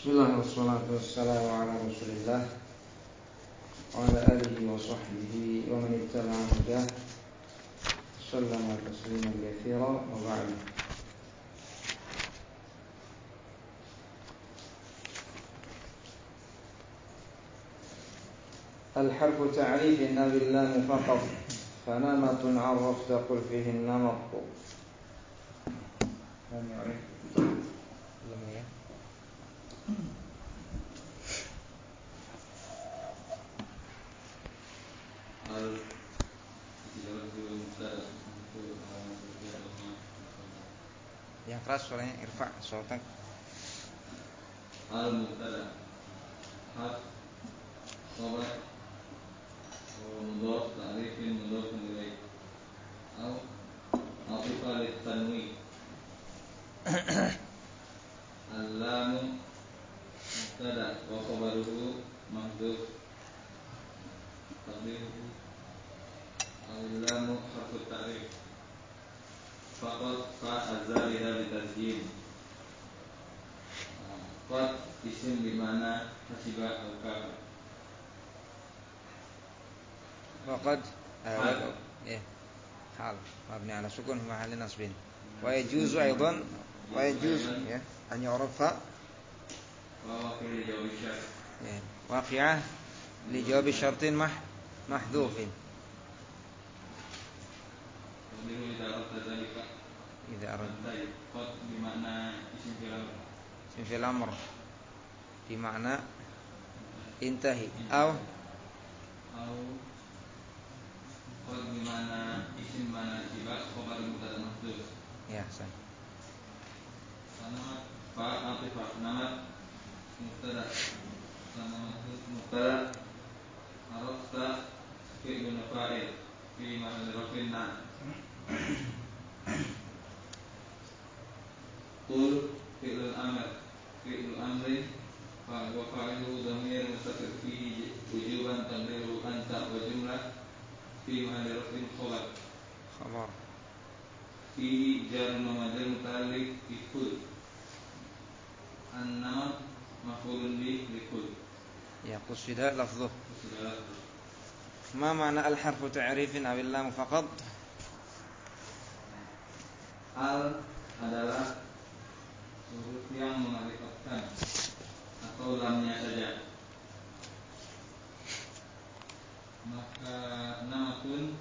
Bismillah wassalatu wassalamu ala Rasulillah wa ala alihi wa sahbihi wa man ittaba'a hudah sallama tasliman katsira wa ba'd. Al-harfu ta'rifin aw lam faqat fanamatun 'arafta qul fihi an-namat. Belum ya. Yang keras suaranya irfa sautak. Al-mubtada harf khabar mudhaf ta'rifin mudhaf ilaih atau afifa lit-tanwin. Al-lamu mubtada wa khabaruhu mahdhuf taqdiruhu al-lamu harfu ta'rif faqad fa'azaliha bitazjim. Qad isim bimana hasiba al-kafir. Waqad ya hal mabni ala sukun mahall nasbin. Wa yajuzu aidan wa yajuzu ya an yu'rafa waqi'ah li jawab syartin mahdhufin. Idza aradta qad bimana isim fil amr di makna intahi au qad bimana isim mana sibah khabar mubtada mahdhuf. Ya san. Sanamat fa atifah namat mubtada sanamat mubtada arafta fi'lun fa'il fi mahalli raf'in na. Qul fi'lul amr fi'lul amri fa wa fa'iluhu dhamir mustatir fihi wujuban taqdiruhu anta wa jumlah fi mahalli raf'in khabar fihi jar wa majrur muta'alliq bi kul an-namat maf'ulun bi kul. Ya qusida lafdhuh. Ma ma'na al-harfu ta'rifin aw lam faqat? Al adalah huruf yang mengarifatkan atau lamnya saja. Maka namatun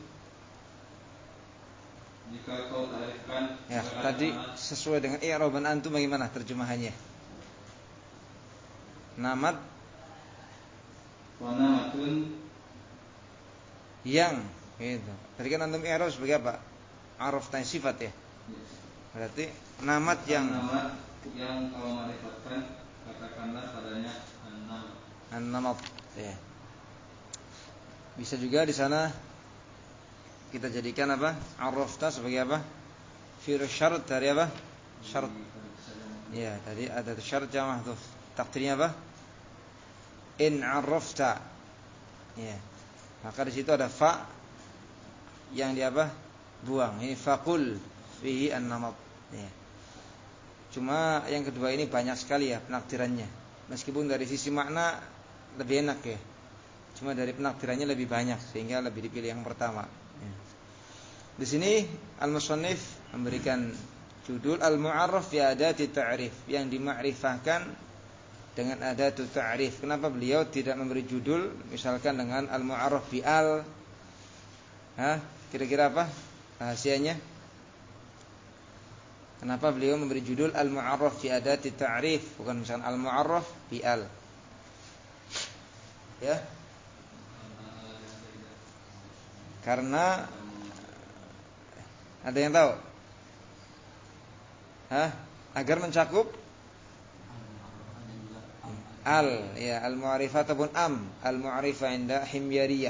jika kau ta'rifkan Ya, tadi sesuai dengan i'raban antum bagaimana terjemahannya? Namat wa namatun yang gitu. Tadi kan antum i'rab sebagai apa? Araf tan sifat ya. Berarti namat yang kau marifatkan katakanlah padanya an-namat. An-namat ya. Bisa juga di sana kita jadikan apa? Arafta sebagai apa? Fi'il syarat dari apa? Syarat. Ya, tadi ada syarat yang mahdhuf. Takdirnya apa? In arafta. Ya. Maka di situ ada fa yang di apa? Buang. Ini faqul fihi an-namat. Ya. Cuma yang kedua ini banyak sekali ya penakdirannya. Meskipun dari sisi makna lebih enak ya. Cuma dari penakdirannya lebih banyak sehingga lebih dipilih yang pertama. Ya. Di sini al-musannif memberikan judul al-mu'arraf bi adati ta'rif, yang dimakrifahkan dengan adatu ta'rif. Kenapa beliau tidak memberi judul misalkan dengan al-mu'arraf bi al? Kira-kira apa rahasianya? Kenapa beliau memberi judul al-mu'arraf bi adati ta'rif, bukan misalkan al-mu'arraf bi al? Ya. Karena ada yang tahu? Agar mencakup al, ya, al-mu'arifah ataupun al-mu'arifah inda himyariyah.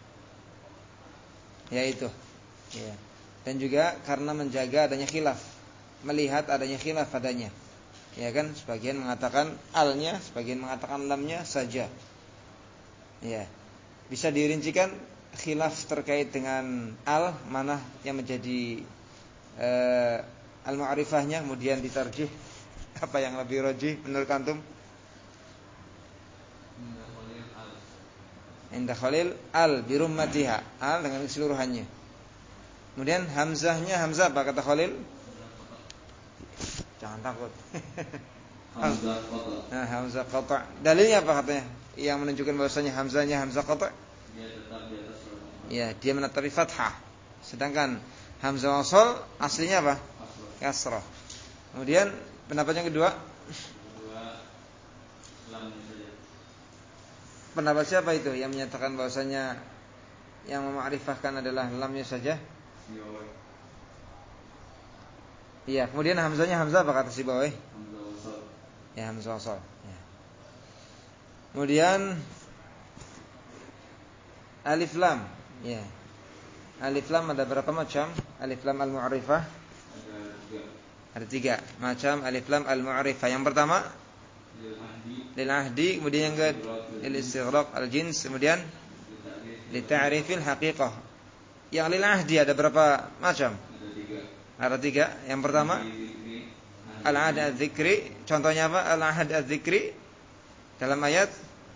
Yaitu, ya. Dan juga karena menjaga adanya khilaf, melihat adanya khilaf padanya. Ya kan, sebagian mengatakan alnya, sebagian mengatakan lamnya saja. Ya. Bisa dirincikan khilaf terkait dengan al, mana yang menjadi al-mu'arifahnya, kemudian ditarjih apa yang lebih rajih menurut antum? Inda Khalil al birummatiha, al dengan keseluruhannya. Kemudian hamzahnya hamzah apa kata Khalil? Jangan takut. Hamzah qata. Nah, hamzah qata'. Dalilnya apa katanya? Yang menunjukkan bahwasanya hamzahnya hamzah qata'. Dia tetap di atas fathah. Ya, dia menetapi fathah. Sedangkan hamzah wasal aslinya apa? Kasrah. Kemudian pendapat yang kedua? Kedua, lamnya saja. Pendapat siapa itu yang menyatakan bahwasanya yang memakrifahkan adalah lamnya saja? Sibawai. Iya, kemudian hamzahnya hamzah apa kata Sibawai? Hamzah wasal. Ya, hamzah wasal. Ya. Kemudian alif lam. Ya. Alif lam ada berapa macam? Alif lam al-mu'arifah Ada 3. ada 3 macam alif lam al-mu'arifah. Yang pertama lil ahdi, kemudian yang kedua lil istighraq al-jins, kemudian li ta'rifil haqiqah. Yang lil ahdi ada berapa macam? Ada 3. Ada 3. Yang pertama al-ahd adz-dzikri. Contohnya apa? Al-ahd adz-dzikri dalam ayat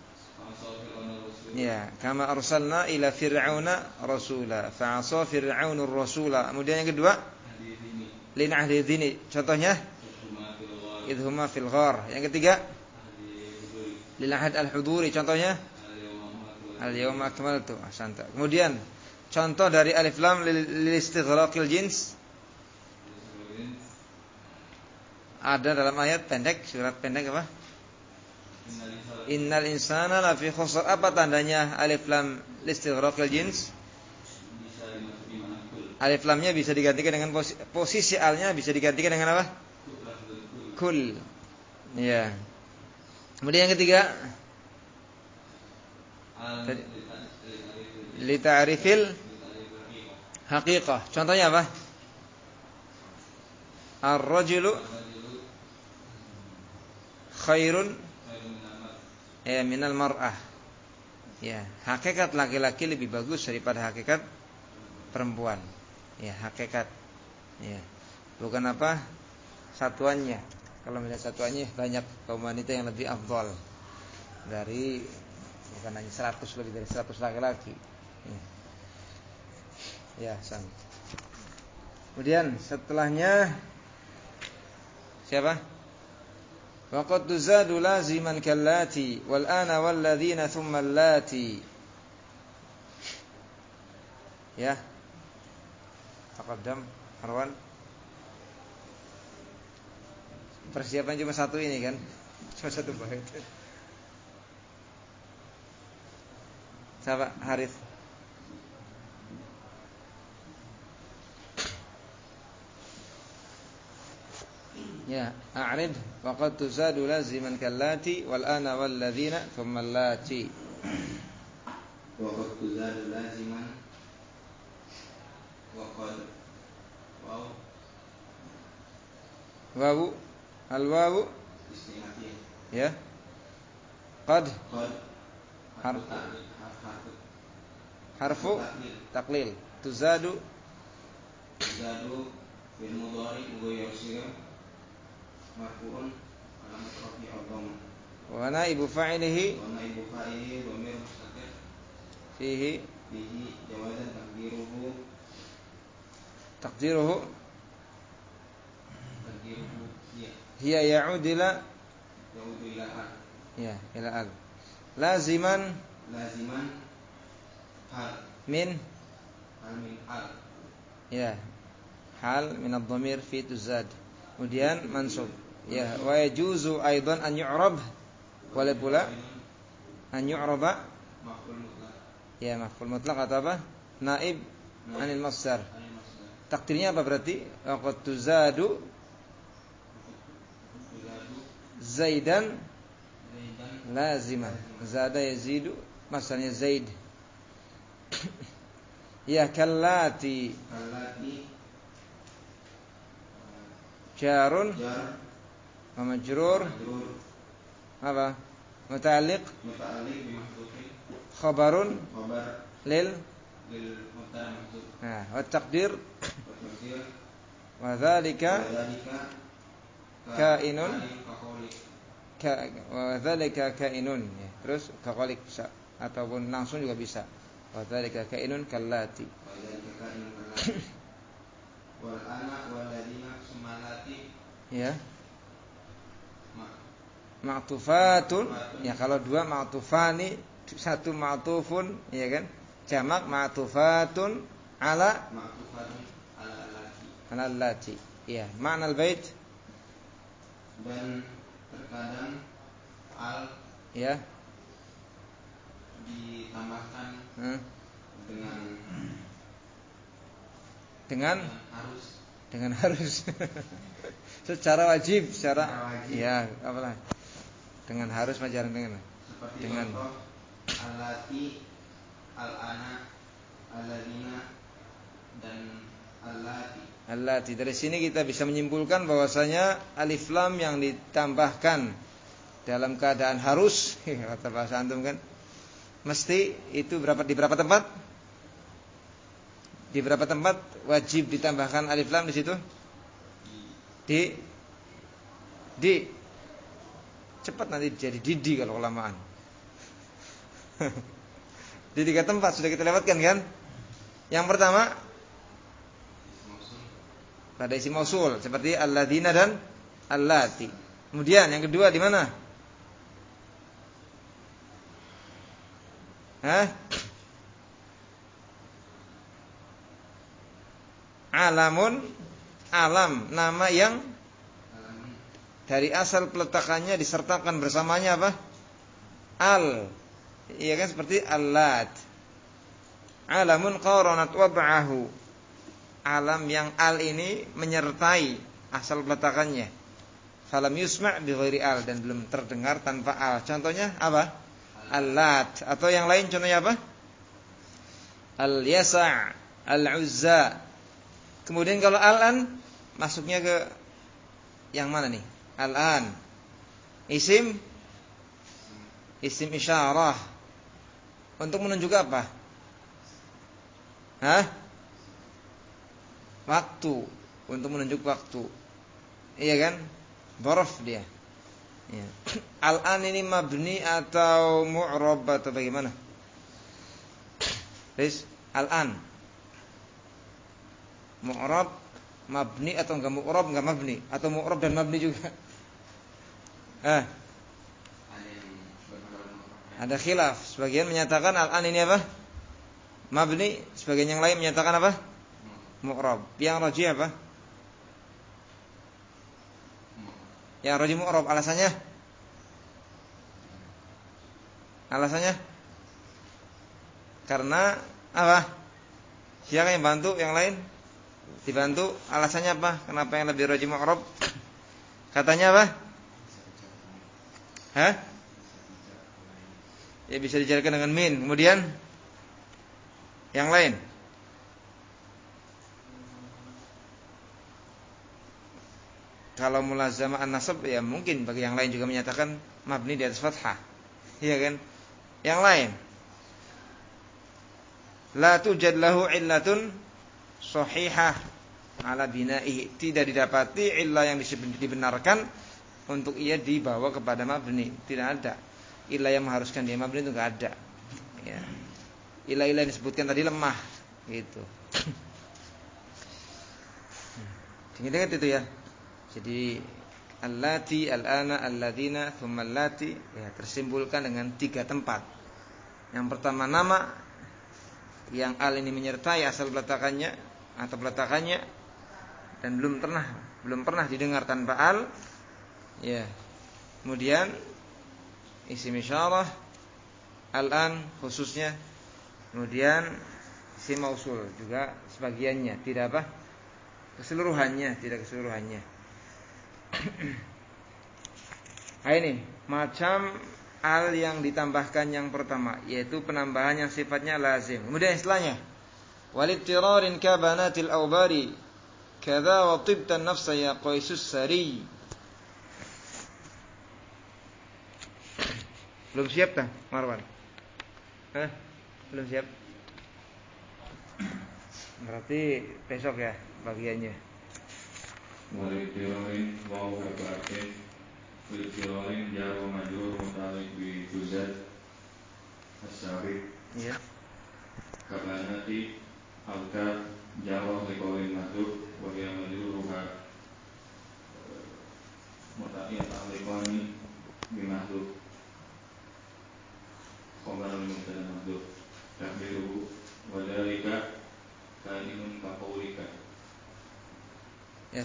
ya, kama arsalna ila fir'auna rasula fa'asa fir'aunur rasula. Kemudian yang kedua lin ahli dzini. Contohnya idhuma fil ghar. Yang ketiga lil ahad al-huduri. Contohnya al-yawma akmaltu. Ahsanta. Kemudian contoh dari alif lam lil istighraqil jins ada dalam ayat pendek, surat pendek apa? Innal insana lafi khusr. Apa tandanya alif lam listighraqil jins? Alif lamnya bisa digantikan dengan posisi alnya bisa digantikan dengan apa? Kul. Ya. Kemudian yang ketiga li ta'rifil haqiqah. Contohnya apa? Ar-rajulu khairun minal mar'ah. Ya, hakikat laki-laki lebih bagus daripada hakikat perempuan. Ya, hakikat. Ya. Bukan apa? Satuannya. Kalau melihat satuannya banyak kaum wanita yang lebih afdal dari bukan hanya 100, lebih dari 100 laki-laki. Ya. Ya, sama. Kemudian setelahnya siapa? Waqad tuzadu laziman kallati wal ana wal ladzina thumma allati. Ya. Taqaddam Marwan. Persiapan cuma satu ini kan? Cuma satu bait. Siapa? Harith. Ya, a'rid waqad tuzadu laziman kallati wal ana wal ladzina thumma allati. Waqad tuzadu laziman waqad Wawu al-wawu istinafiyah. ya. Qad harfu taqlil. Tuzadu fil mudhari mughayyir sirah marfu'un alamat rafi al-dhamma wa naibu fa'ilihi dhamir mustaqil fihi jawazan taqdiruhu ya hiya ya'ud ila al ya ila al laziman hal min al ya hal min ad-dhamir fi tuzad. Kemudian mansub ya, wa yajuzu aidan an yu'rab, boleh pula an yu'raba maf'ul mutlaq ya, maf'ul mutlaq atau apa? Naib anil masdar. Takdirnya apa berarti? Waqad tuzadu zaidan laziman. Zada yazidu, masdarnya zaid. Ya, kallati jarun wa majrur apa? Muta'alliq bi mahdhufin khabarun khabar lil mubtada mahdhuf wa taqdir wa dzalika kainun wa dzalika kainun ya. Terus kaqalik ataupun langsung juga bisa. Wa dzalika kainun kallati. Wal ana wal ladina sumalati. Ya. Ma'tufatun. Ya kalau dua ma'tufani, satu ma'tufun, ya kan? Jamak ma'tufatun ala allati. Ya, makna al-bait dan terkadang al ya ditambahkan dengan harus secara wajib, ya apalah dengan harus majaran dengan seperti dengan contoh allati, al-ana, alladina dan allati. Dari sini kita bisa menyimpulkan bahwasanya alif lam yang ditambahkan dalam keadaan harus kata bahasa antum kan, mesti itu di berapa tempat? Di berapa tempat wajib ditambahkan alif lam di situ? Di cepat nanti jadi didi kalau kelamaan. Di 3 tempat sudah kita lewatkan kan? Yang pertama pada isim mausul seperti alladzina dan allati. Kemudian yang kedua di mana? Alamun, alam, nama yang dari asal peletakannya disertakan bersamanya apa? Al. Iya kan seperti allat. Alamun qaranat wad'ahu. Alam yang al ini menyertai asal peletakannya. Falam yusma' bi ghairi al, dan belum terdengar tanpa al. Contohnya apa? Allat. Atau yang lain contohnya apa? Al-yasa', al-uzza. Kemudian kalau al-an masuknya ke yang mana nih? Al-an. Isim isyarah. Untuk menunjuk apa? Waktu. Untuk menunjuk waktu. Iya kan? Dzaraf dia. Ya. Al-an ini mabni atau mu'rab atau bagaimana? Terus al-an mu'rab, mabni atau enggak mu'rab, enggak mabni, atau mu'rab dan mabni juga? Ada khilaf. Sebagian menyatakan al-an ini apa? Mabni, sebagian yang lain menyatakan apa? Mu'rab. Yang rajih apa? Yang rajih mu'rab. Alasannya? Karena apa? Siapa yang bantu? Yang lain? Dibantu. Alasannya apa? Kenapa yang lebih rajih mu'rab? Katanya apa? Ya bisa dijelaskan dengan min. Kemudian yang lain? Kalau mulazamah an-nasab ya mungkin bagi yang lain juga menyatakan mabni di atas fathah. Iya kan? Yang lain? La tujad lahu illatun sahihah ala bina'ihi. Tidak didapati illah yang dibenarkan untuk ia dibawa kepada mabni. Tidak ada. Illah yang mengharuskan dia mabni itu enggak ada. Ya. Illah-illah yang disebutkan tadi lemah gitu. Ingat itu ya. Jadi allati, al-ana, alladzina, thumma allati ya tersimpulkan dengan 3 tempat. Yang pertama nama yang al ini menyertai asal peletakannya atau peletakannya dan belum pernah didengar tanpa al. Ya. Kemudian isim isyarah al-an khususnya. Kemudian isim mausul juga sebagiannya, tidak apa? Tidak keseluruhannya. Nah ini macam al yang ditambahkan yang pertama, yaitu penambahan yang sifatnya lazim. Kemudian istilahnya walittirarin kabanatil awbari kadza wa tibtan nafsa ya qaisus sari. Belum siap dah Marwan? Belum siap? Berarti besok ya bagiannya. Walittirarin waw harfatin walittirarin jar wa majrur muta'alliq bi juzat as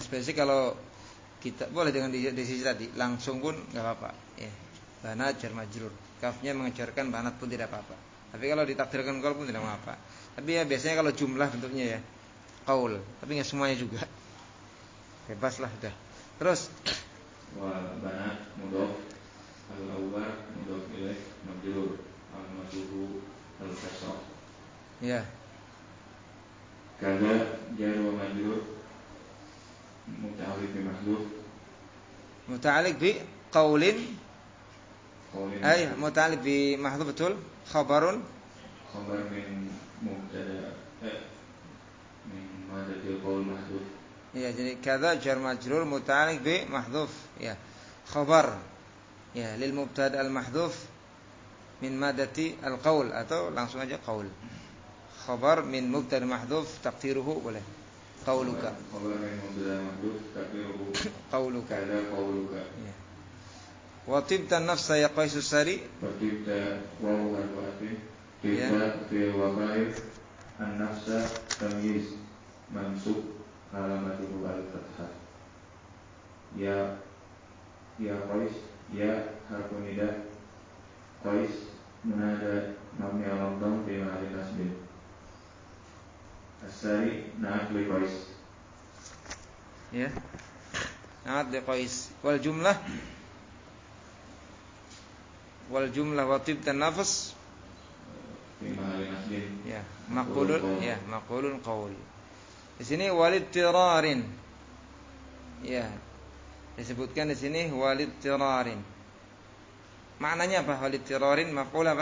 spesifik kalau kita boleh dengan di sisi tadi langsung pun nggak apa-apa. Ya. Banat jar majrur. Kafnya mengejarkan banat pun tidak apa-apa. Tapi kalau ditakdirkan qaul pun tidak apa-apa. Tapi ya biasanya kalau jumlah bentuknya ya qaul. Tapi nggak semuanya juga. Bebaslah sudah. Terus wa banat mudhof al-awwal mudhof ilaih majrur al-majrur al-kasrah. ya. Kada jar wa majrur muta'alliq bi mahdhuf. Muta'alliq bi qaulin. Qaulin muta'alliq bi mahdhuf betul. Khabar min mubtada min madatil qaul mahdhuf. Ya, jadi kadza jar majrur muta'alliq bi mahdhuf. Ya. Khabar. Ya, lil mubtada al mahdhuf min madati al qaul atau langsung aja qaul. Khabar min mubtada mahdhuf taqdiruhu boleh. Qauluka. Khabar min mubtada mahdhuf taqdiruhu Qauluka. kada qauluka. Ya. Wa tibta nafsa ya qaisus sari. Wa tibta wa harfin tibta fi waqa'il an-nafsa tamyiz mansub alamatuhu al-fathah. Ya qais ya harfun nida qais munada mabni ala dhamm fi mahalli nasbin. As-sari na'at li qais. Ya. Na'at li qais. Wal jumlah wa tibta nafs Fi mahalli nasbin. ya, maqulun qaul. Di sini walid tirarin. Ya. Disebutkan di sini walid tirarin. Maknanya apa walid tirarin? Maqul apa?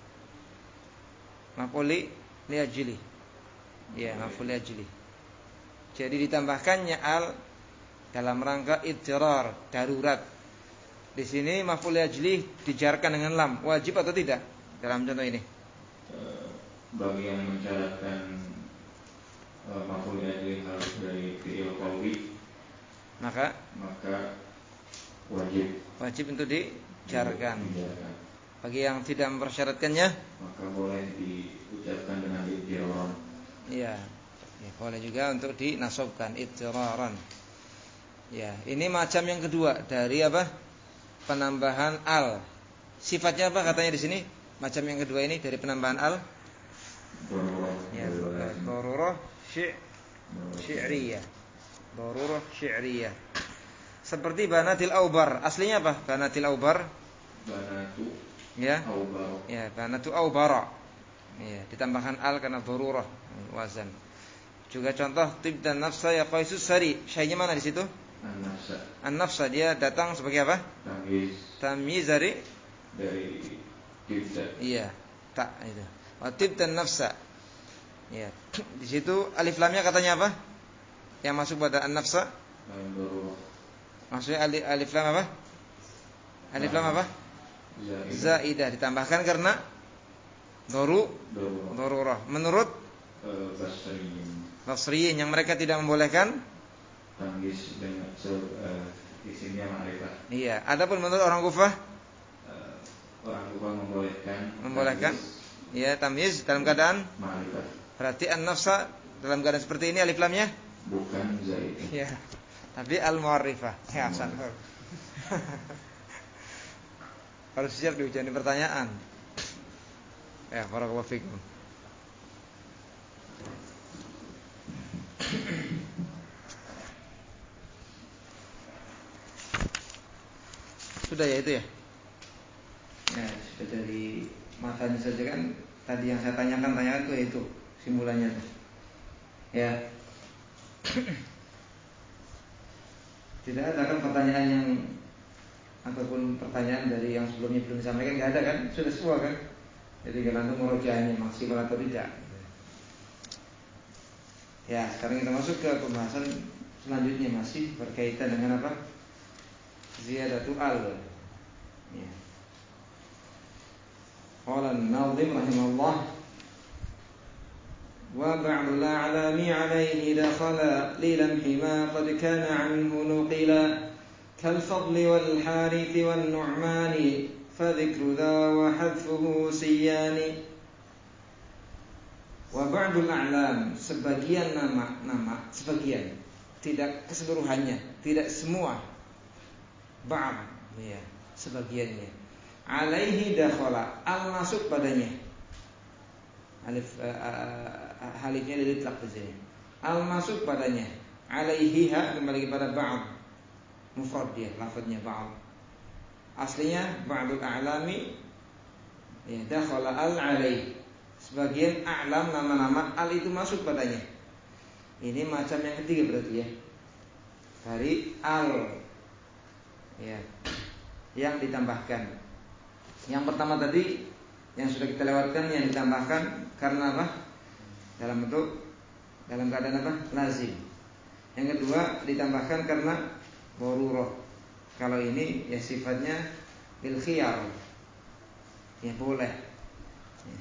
Maqul li ajli. Ya, maqul li ajli. Jadi ditambahkannya al dalam rangka idtirar, darurat. Di sini maqul li ajli dijarkan dengan lam. Wajib atau tidak dalam contoh ini? Bagi yang mensyaratkan maf'ul ajli harus dari fi'il qauli maka wajib untuk dijarkan. Bagi yang tidak mempersyaratkannya maka boleh diucapkan dengan idtirar. Iya, ya, boleh juga untuk dinasobkan idtiraran. Ya, ini macam yang kedua dari apa? Penambahan al. Sifatnya apa katanya di sini? Macam yang kedua ini dari penambahan al. Ya, darurah syi'riyah. Darurah syi'riyah. Seperti banatil aubar. Aslinya apa? Banatil aubar. Banatu. Ya. Aubar. Ya, banatu aubara. Ya, ditambahkan al karena darurah wazan. Juga contoh tib dan nafsa ya qaisus sari. Syai'nya mana di situ? An-nafsa. An-nafsa dia datang sebagai apa? Tamyiz dari tibda. Iya, tak itu. Wa tib dan nafsa. Ya. Di situ alif lamnya katanya apa? Yang masuk pada an-nafsa? Maksudnya alif lam apa? Alif lam apa? Zaidah ditambahkan karena darurah. Menurut Basriyin yang mereka tidak membolehkan tamyiz dengan isimnya ma'rifah. Iya, adapun menurut orang Kufah membolehkan ya tamyiz dalam keadaan ma'rifah. Berarti an-nafsa dalam keadaan seperti ini alif lamnya bukan zaid. Ya. Tapi al-mu'arrifah. Ya, Hasan. Harus siap diujian pertanyaan. Ya, barakallahu fikum. Sudah ya itu ya? Ya, sudah dari matanya saja kan. Tadi yang saya tanyakan itu simpulannya. Ya. Tidak ada kan pertanyaan yang ataupun pertanyaan dari yang sebelumnya belum disampaikan, nggak ada kan? Sudah semua kan? Jadi tergantung murojaahnya maksimal atau tidak. Ya, sekarang kita masuk ke pembahasan selanjutnya masih berkaitan dengan apa? Ziyadatu al. Ya. Qala an-nazim rahimahullah wa ba'd al-a'lami 'alayhi dakhala lilamhi ma qad kana 'anhu nuqila kal-fadl wal-harith wan-nu'man fadhikru dha wa hadfuhu siyani. Wa ba'd al-a'lam sebagian nama sebagian tidak keseluruhannya, tidak semua. Ba'd, ya, sebagiannya. Alaihi dakhala, al masuk padanya. Alifnya diletak di sini. Al masuk padanya. Alaihi ha kembali kepada ba'd. Mufrad dia, lafadznya ba'd. Aslinya ba'dul a'lami, ya, dakhala al alaihi. Sebagian a'lam nama-nama al itu masuk padanya. Ini macam yang ketiga berarti ya. Dari al, ya, yang ditambahkan. Yang pertama tadi yang sudah kita lewatkan yang ditambahkan karena apa? Dalam keadaan apa? Lazim. Yang kedua ditambahkan karena darurah. Kalau ini ya sifatnya bil khiyar. Ya boleh. Ya.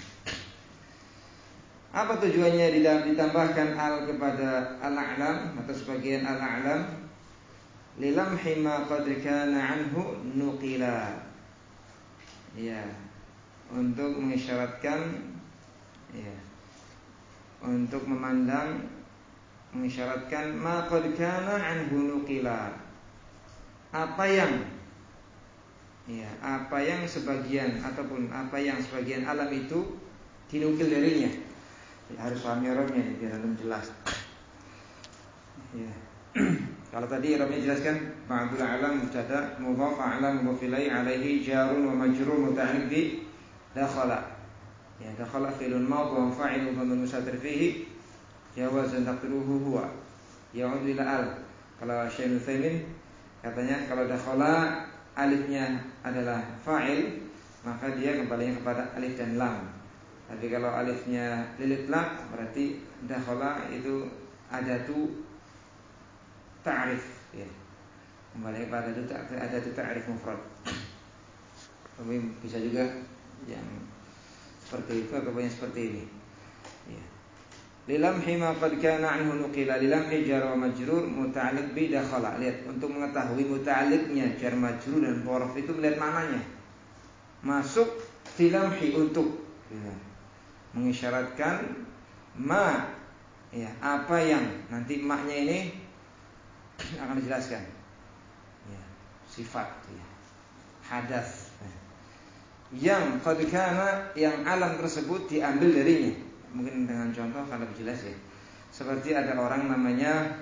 Apa tujuannya ditambahkan al kepada al-a'lam atau sebagian al-a'lam? Lilamhi ma qad kana anhu nuqila. Ya, untuk mengisyaratkan, ya, untuk memandang, mengisyaratkan ma qad kana anhu nuqila. Apa yang, ya, apa yang sebagian ataupun apa yang sebagian alam itu dinukil darinya. Ya, harus paham i'rabnya biar lebih jelas. Ya. Kalau tadi i'rabnya jelaskan ba'dul alam mubtada mudhaf a'lam mudhaf ilaihi alaihi jarun wa majrur muta'alliq bi dakhala. Ya, dakhala fi'lun madhi wa fa'ilu dhamir mustatir fihi jawazan taqdiruhu huwa. Ya'ud ila al. Kalau Syekh Utsaimin katanya kalau dakhala alifnya adalah fa'il maka dia kembalinya kepada alif dan lam. Tapi kalau alifnya lil itlaq berarti dakhala itu adatu ta'rif, ya. Kembali kepada adatu ta'rif mufrad. Tapi bisa juga yang seperti itu atau yang seperti ini. Ya. Lilamhi ma qad kana anhu nuqila lilamhi jar wa majrur muta'alliq bi dakhala. Lihat untuk mengetahui muta'alliqnya jar majrur dan dhorof itu melihat maknanya. Masuk lilamhi untuk, ya, mengisyaratkan ma, ya, apa yang nanti maknya ini akan dijelaskan, ya, sifat, ya, hadas, yang qad kana, yang alam tersebut diambil darinya. Mungkin dengan contoh akan lebih jelas ya. Seperti ada orang namanya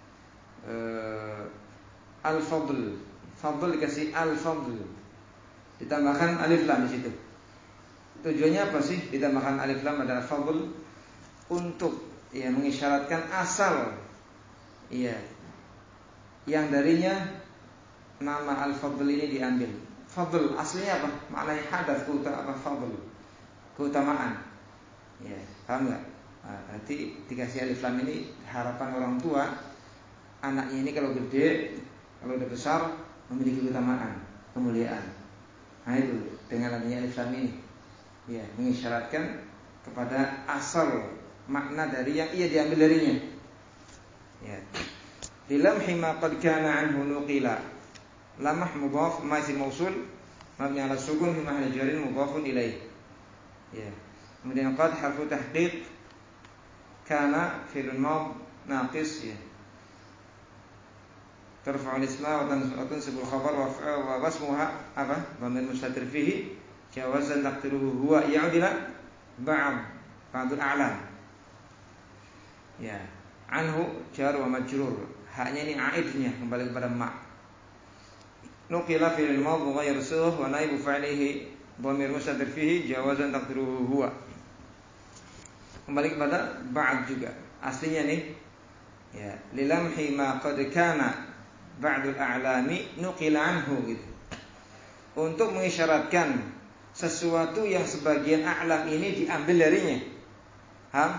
Al-Fadl. Fadl dikasih Al-Fadl, ditambahkan alif lam di situ. Tujuannya apa sih ditambahkan alif lam pada Fadl? Untuk, ya, mengisyaratkan asal, ya, yang darinya nama Al-Fadl ini diambil. Fadl aslinya apa? Maknanya hadas, fadl, keutamaan. Ya, paham enggak? Nah, berarti dikasih alif lam ini harapan orang tua anaknya ini kalau gede, kalau udah besar memiliki keutamaan, kemuliaan. Nah itu dengan adanya alif lam ini, ya, mengisyaratkan kepada asal makna dari yang ia diambil darinya. Ya. Lilamhi ma qad kana anhu nuqila. Lamah mudhaf masih mausul mabni ala sukun fi mahalli jarin mudhafun ilaih. Ya. Kemudian qad harfu tahqiq, kana fi'lun madh naqis, ya. Tarfa'u al-isma wa tansibu al-khabar wa wasmuha apa? Dhamir mustatir fihi jawazan taqdiruhu huwa ya'dila ba'dul a'lam. Ya. Anhu jar wa majrur. Haknya ini aidnya kembali kepada ma. Nuqila fi'il madhi ghayr suh wa naibu fa'ilihi dhamir mustatir fihi jawazan taqdiruhu huwa. Kembali kepada ba'd juga. Aslinya nih, ya, lilamhi ma qad kana ba'dul a'lami nuqila anhu gitu. Untuk mengisyaratkan sesuatu yang sebagian a'lam ini diambil darinya. Paham?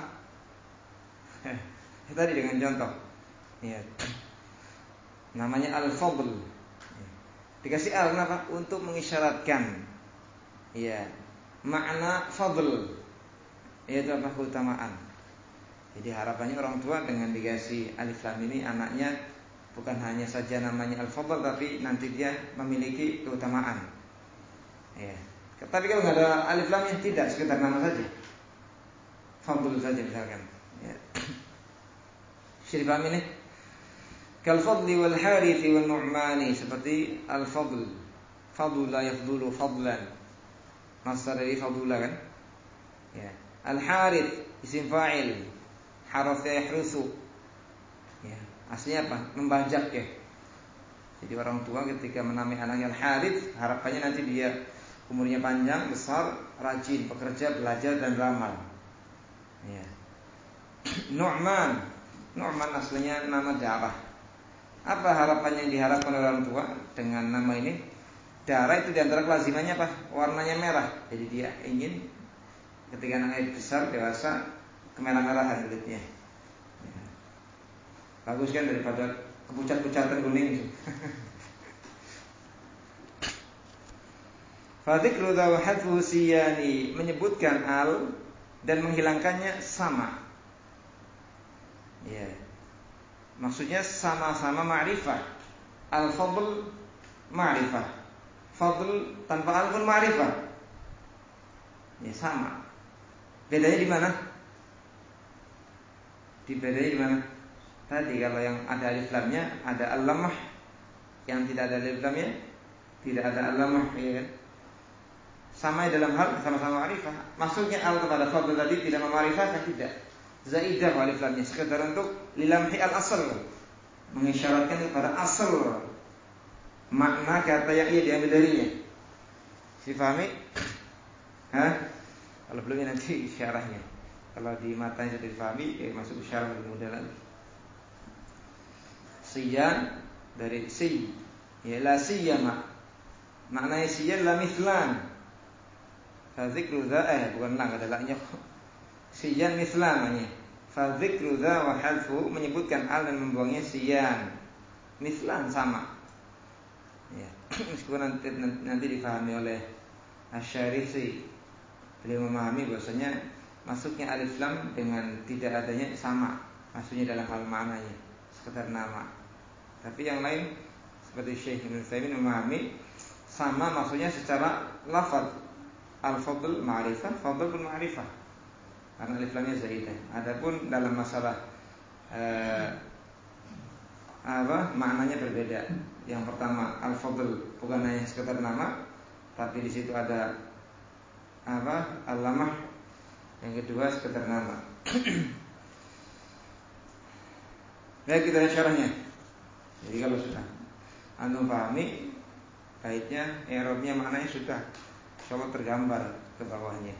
Tadi dengan contoh, ya, namanya Al-Fadl, dikasih al kenapa? Untuk mengisyaratkan, ya, makna fadl, yaitu apa? Keutamaan. Jadi harapannya orang tua dengan dikasih alif lam ini anaknya bukan hanya saja namanya Al-Fadl, tapi nanti dia memiliki keutamaan. Ya. Tapi kalau nggak ada alif lamnya tidak, sekedar nama saja, Fadl saja misalkan. Ya. Bisa dipahami ini? Kal fadli wal harithi wal nu'mani, seperti al fadl. Fadula yafdulu fadlan. Masdar dari fadula kan? Ya. Al harith isim fa'il. Harasa yahrusu. Ya, aslinya apa? Membajak ya. Jadi orang tua ketika menamai anaknya al harith, harapannya nanti dia umurnya panjang, besar, rajin, pekerja, belajar dan beramal. Ya. Nu'man aslinya nama darah. Apa harapan yang diharapkan oleh orang tua dengan nama ini? Darah itu diantara kelazimannya apa? Warnanya merah. Jadi dia ingin ketika anaknya besar, dewasa, kemerah-merahan kulitnya. Ya. Bagus kan daripada kepucat-pucatan kuning itu. Fadzikru dza wa hadfu siyani, menyebutkan al dan menghilangkannya sama. Ya. Maksudnya sama-sama ma'rifah. Al-fadl ma'rifah. Fadl tanpa al pun ma'rifah. Ya sama. Bedanya di mana? Bedanya di mana? Tadi kalau yang ada alif lamnya ada al-lamah, yang tidak ada alif lamnya tidak ada al-lamah, ya kan? Sama dalam hal sama-sama ma'rifah. Maksudnya al kepada fadl tadi tidak memarifahkan, tidak. Zaidah alif lamnya sekedar untuk lilamhi al-asl, mengisyaratkan kepada asal makna kata yang ia diambil darinya. Difahami? Kalau belum nanti syarahnya. Kalau di matanya sudah difahami, masuk syarah lebih mudah lagi. Siyan dari si, ya la siyama. Maknanya siyan la mithlan. Fadzikru dza bukan lang, ada laknya. Siyan mislamanya. Fadzikru dza wa hadfu, menyebutkan al dan membuangnya siyan. Mislan sama. Ya. Meskipun nanti difahami oleh Asy-Syarisi, beliau memahami bahwasanya masuknya alif lam dengan tidak adanya sama, maksudnya dalam hal maknanya, sekedar nama. Tapi yang lain seperti Syekh Ibnu Utsaimin memahami sama maksudnya secara lafaz. Al-fadl ma'rifah, fadl pun ma'rifah. Karena alif lamnya zaidah. Adapun dalam masalah maknanya berbeda. Yang pertama al-fadl bukan hanya sekedar nama, tapi di situ ada al-lamah. Yang kedua sekedar nama. Baik, kita lihat syarahnya. Jadi kalau sudah antum pahami baiknya i'rabnya maknanya sudah insyaallah tergambar ke bawahnya.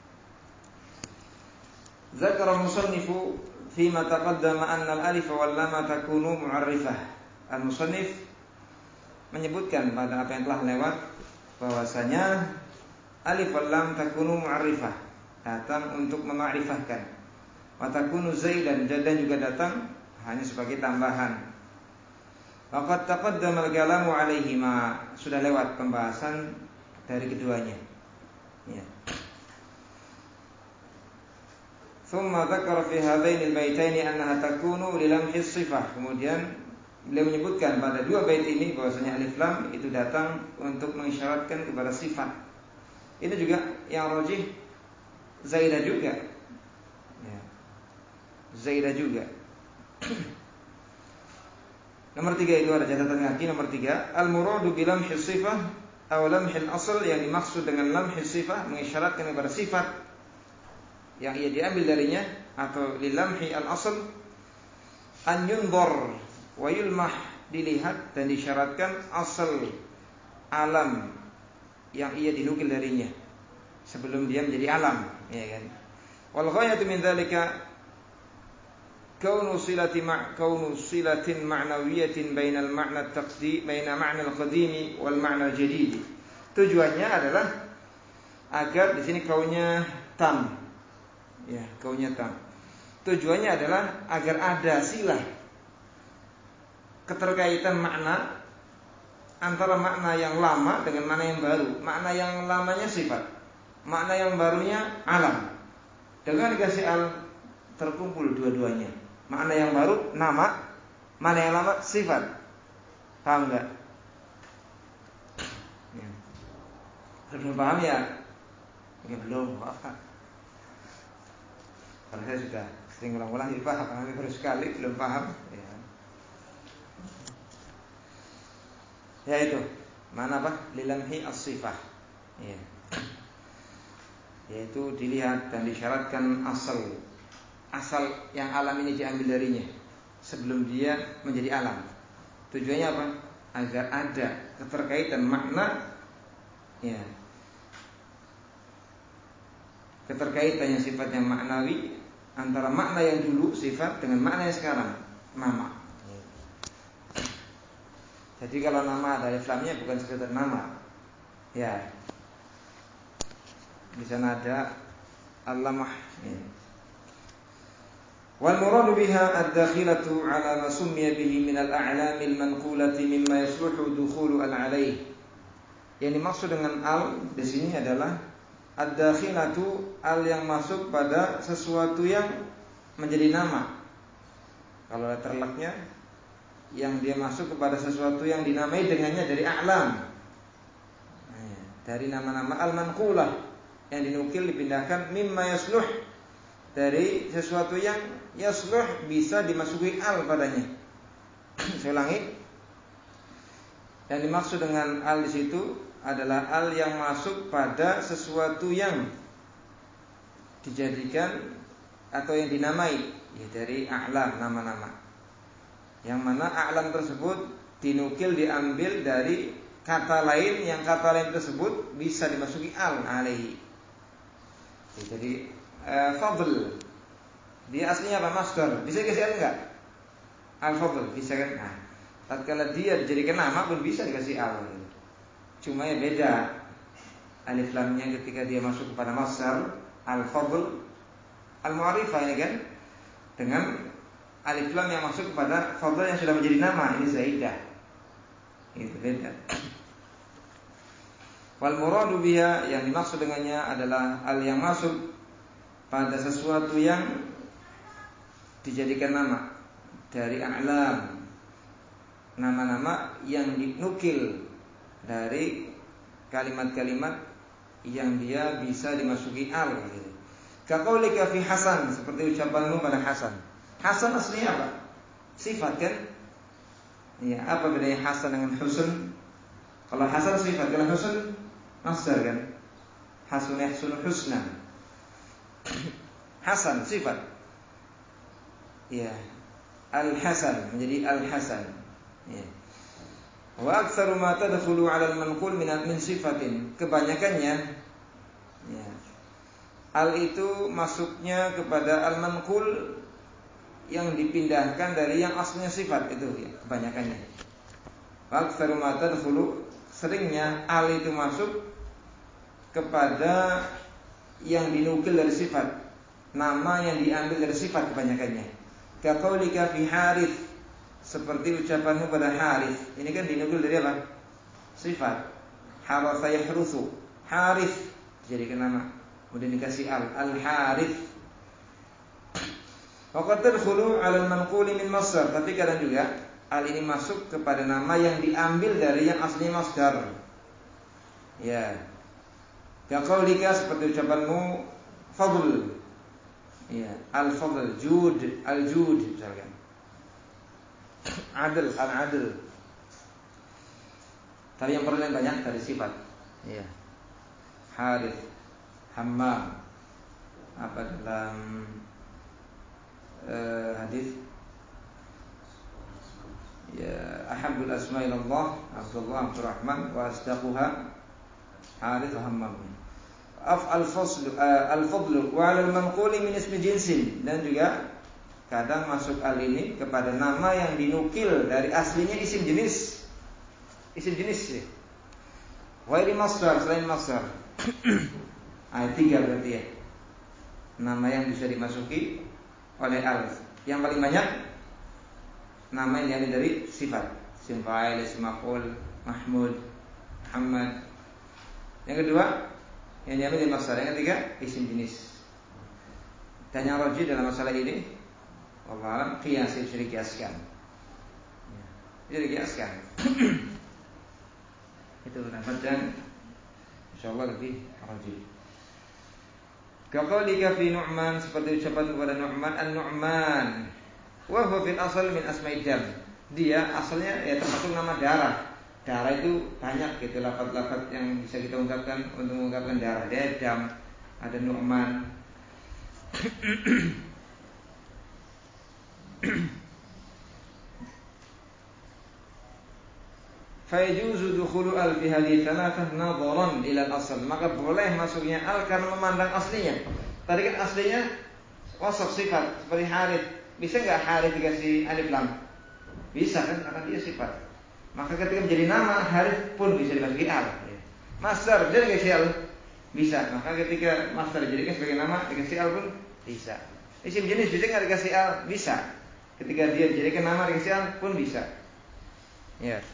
Zakara musannifu fima taqaddama anna al-alif wal lam takunu mu'arrifah. Al-musannif menyebutkan pada apa yang telah lewat bahwasanya alif wal lam takunu mu'arrifah, datang untuk memakrifahkan. Wa takunu zaidan, dan juga datang hanya sebagai tambahan. Waqad taqaddama al-kalamu 'alaihima, sudah lewat pembahasan dari keduanya. Ya. Thumma dzakara fi hadaini al-baitaini annaha takunu li lamhi as-sifah. Kemudian beliau menyebutkan pada dua bait ini bahwasanya alif lam itu datang untuk mengisyaratkan kepada sifat. Ini juga yang rajih zaidah juga. Ya. Zaidah juga. Nomor 3 itu ada catatan kaki. Nomor 3, al-muradu bi lamhi as-sifah aw lamhi al-asl, yang dimaksud dengan lamhi as-sifah mengisyaratkan kepada sifat yang ia diambil darinya, atau lilamhi al-asl an yunzar wa yulmah, dilihat dan disyaratkan asal alam yang ia dinukil darinya sebelum dia menjadi alam, ya kan. Wal ghayatu min dzalika kaunu silatin ma'nawiyatin bainal ma'na at-taqdim baina ma'na al-qadim wal ma'na al-jadid. Tujuannya adalah agar di sini kaunya tam. Ya, kaunya tam. Tujuannya adalah agar ada silah keterkaitan makna antara makna yang lama dengan makna yang baru. Makna yang lamanya sifat, makna yang barunya alam. Dengan dikasih al, terkumpul dua-duanya. Makna yang baru nama, makna yang lama sifat. Paham enggak? Ya. Belum paham ya? Ya belum. Karena saya sudah sering ulang-ulang jadi paham, tapi baru sekali belum paham. Ya. Yaitu mana apa? Lilamhi as-sifah. Ya. Yaitu dilihat dan disyaratkan asal yang alam ini diambil darinya sebelum dia menjadi alam. Tujuannya apa? Agar ada keterkaitan makna, ya, keterkaitan yang sifatnya maknawi antara makna yang dulu sifat dengan makna yang sekarang nama. Jadi kalau nama ada alif lamnya bukan sekedar nama, ya. Di sana ada al-lamah. Ya. Wal muradu biha ad-dakhilatu ala ma summiya bihi min al-a'lam al-manqulati mimma yasluhu dukhulu al-alayh. Yang dimaksud dengan al di sini adalah ad-dakhilatu, al yang masuk pada sesuatu yang menjadi nama. Kalau terleknya yang dia masuk kepada sesuatu yang dinamai dengannya dari a'lam. Dari nama-nama al-manqulah yang dinukil dipindahkan mimma yasluh, dari sesuatu yang yasluh bisa dimasuki al padanya. Saya ulangi. Yang dimaksud dengan al di situ adalah al yang masuk pada sesuatu yang dijadikan atau yang dinamai, ya, dari a'lam, nama-nama. Yang mana a'lam tersebut dinukil diambil dari kata lain, yang kata lain tersebut bisa dimasuki al alaihi. Jadi fadl dia aslinya apa? Masdar. Bisa dikasih al enggak? Al-fadl bisa kan? Nah, tatkala dia dijadikan nama pun bisa dikasih al. Cuma ya beda alif lamnya ketika dia masuk kepada masdar al-fadl al-mu'arifah, ini kan, dengan alif lam yang masuk kepada fadl yang sudah menjadi nama, ini zaidah. Itu beda. Wal muradu biha, yang dimaksud dengannya adalah al yang masuk pada sesuatu yang dijadikan nama dari a'lam, nama-nama yang dinukil dari kalimat-kalimat yang dia bisa dimasuki al. Kaqaulika fi Hasan, seperti ucapanmu pada Hasan. Hasan aslinya apa? Sifat kan? Ya, apa bedanya Hasan dengan Husn? Kalau Hasan sifat, kalau Husn masdar kan? Hasun yahsun husnan. Hasan sifat. Ya. Al-Hasan menjadi Al-Hasan. Ya. Wa aktsaru ma tadkhulu 'ala al-manqul min sifatin. Kebanyakannya, ya, al itu masuknya kepada al-manqul yang dipindahkan dari yang aslinya sifat itu, ya, kebanyakannya. Wa aktsaru ma tadkhulu, seringnya al itu masuk kepada yang dinukil dari sifat, nama yang diambil dari sifat kebanyakannya. Kaqaulika fi Harith, seperti ucapanmu pada Harith. Ini kan dinukil dari apa? Sifat. Haratha yahruthu, Harith dijadikan nama, kemudian dikasih al-Harith. Wa qad tadkhulu 'ala al-manqul min masdar, tapi kadang juga al ini masuk kepada nama yang diambil dari yang aslinya masdar. Ya. Kaqaulika, seperti ucapanmu fadl. Ya, al-fadl, jud, al-jud misalkan. Adl, al-adl. Tapi yang paling banyak dari sifat. Ya. Harith, Hammam. Apa dalam hadis, ya, ahabbul asma'i ilallah Abdullah Abdurrahman wa asdaquha Harith wa Hammam. Al-fadlu wa 'ala al-manquli min ismi jinsin, dan juga kadang masuk al ini kepada nama yang dinukil dari aslinya isim jenis. Isim jenis, ya. Wa ini masdar, selain masdar. Ayat 3 berarti, ya. Nama yang bisa dimasuki oleh al. Yang paling banyak nama yang diambil dari sifat. Isim fa'il, isim maf'ul, Mahmud, Muhammad. Yang kedua yang diambil dari masdar. Yang ketiga isim jenis. Dan yang rajih dalam masalah ini, wallahu a'lam, qiyas, bisa dikiaskan. Bisa dikiaskan. Itu pendapat yang insyaallah lebih rajih. Kaqaulika fi Nu'man, seperti ucapan kepada Nu'man, an-Nu'man wa huwa fil asal min asma'id dam. Dia asalnya ya termasuk nama darah darah itu banyak gitu, lafaz-lafaz yang bisa kita ungkapkan untuk mengungkapkan darah. Ada dam, ada nu'man. Fayajuzu dukhulu al fi hadhihi thalathah nadharan ila al-asl. Maka boleh masuknya al karena memandang aslinya. Tadi kan aslinya wasaf sifat seperti Harith. Bisa enggak Harith dikasih alif lam? Bisa kan, karena dia sifat. Maka ketika menjadi nama Harith pun bisa dimasuki al. Masdar dia dikasih al, bisa. Maka ketika masdar dijadikan sebagai nama dikasih al pun bisa. Isim jenis bisa enggak dikasih al? Bisa. Ketika dia dijadikan nama dikasih al pun bisa. Ya.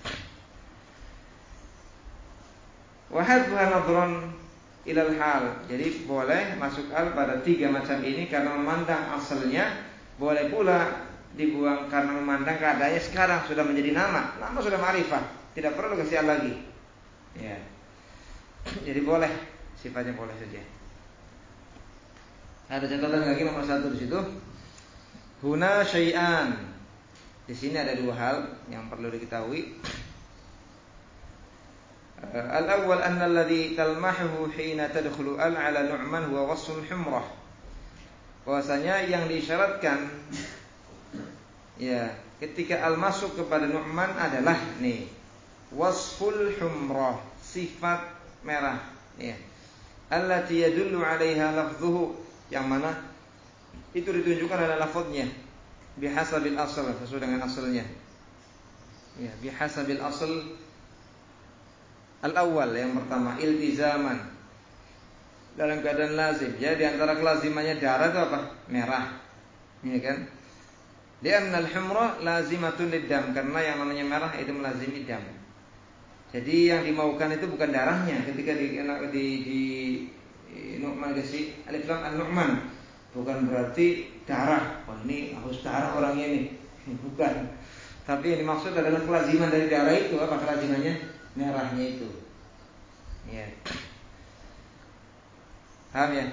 Wa hadha nadhran ilal hal. Jadi boleh masuk al pada tiga macam ini karena memandang asalnya. Boleh pula dibuang karena memandang keadaannya sekarang sudah menjadi nama. Nama sudah ma'rifah, tidak perlu kasih al lagi. Ya. Jadi boleh, sifatnya boleh saja. Ada catatan lagi nomor 1 di situ. Huna syai'an. Di sini ada dua hal yang perlu diketahui. Al-awwal anna alladhi talmahuhu hina tadkhulu al-ala nu'man huwa wasful humrah. Bahwasanya yang diisyaratkan ya ketika al masuk kepada nu'man adalah nih wasful humrah, sifat merah ya. Allati yadullu 'alaiha lafdhuhu, yang mana itu ditunjukkan adalah lafadznya bihasabil asl, sesuai dengan asalnya. Ya, bihasabil asl. Al-awwal yang pertama iltizaman, dalam keadaan lazim. Ya, di antara kelazimannya darah itu apa? Merah. Ya kan? Li'anna al-humra lazimatun lid-dam, karena yang namanya merah itu melazimi dam. Jadi yang dimaukan itu bukan darahnya ketika di Nu'man kasih alif lam an-Nu'man. Bukan berarti darah. Oh, ini harus darah orangnya ini. Bukan. Tapi yang dimaksud adalah kelaziman dari darah itu. Apa kelazimannya? Merahnya itu. Ya. Paham ya?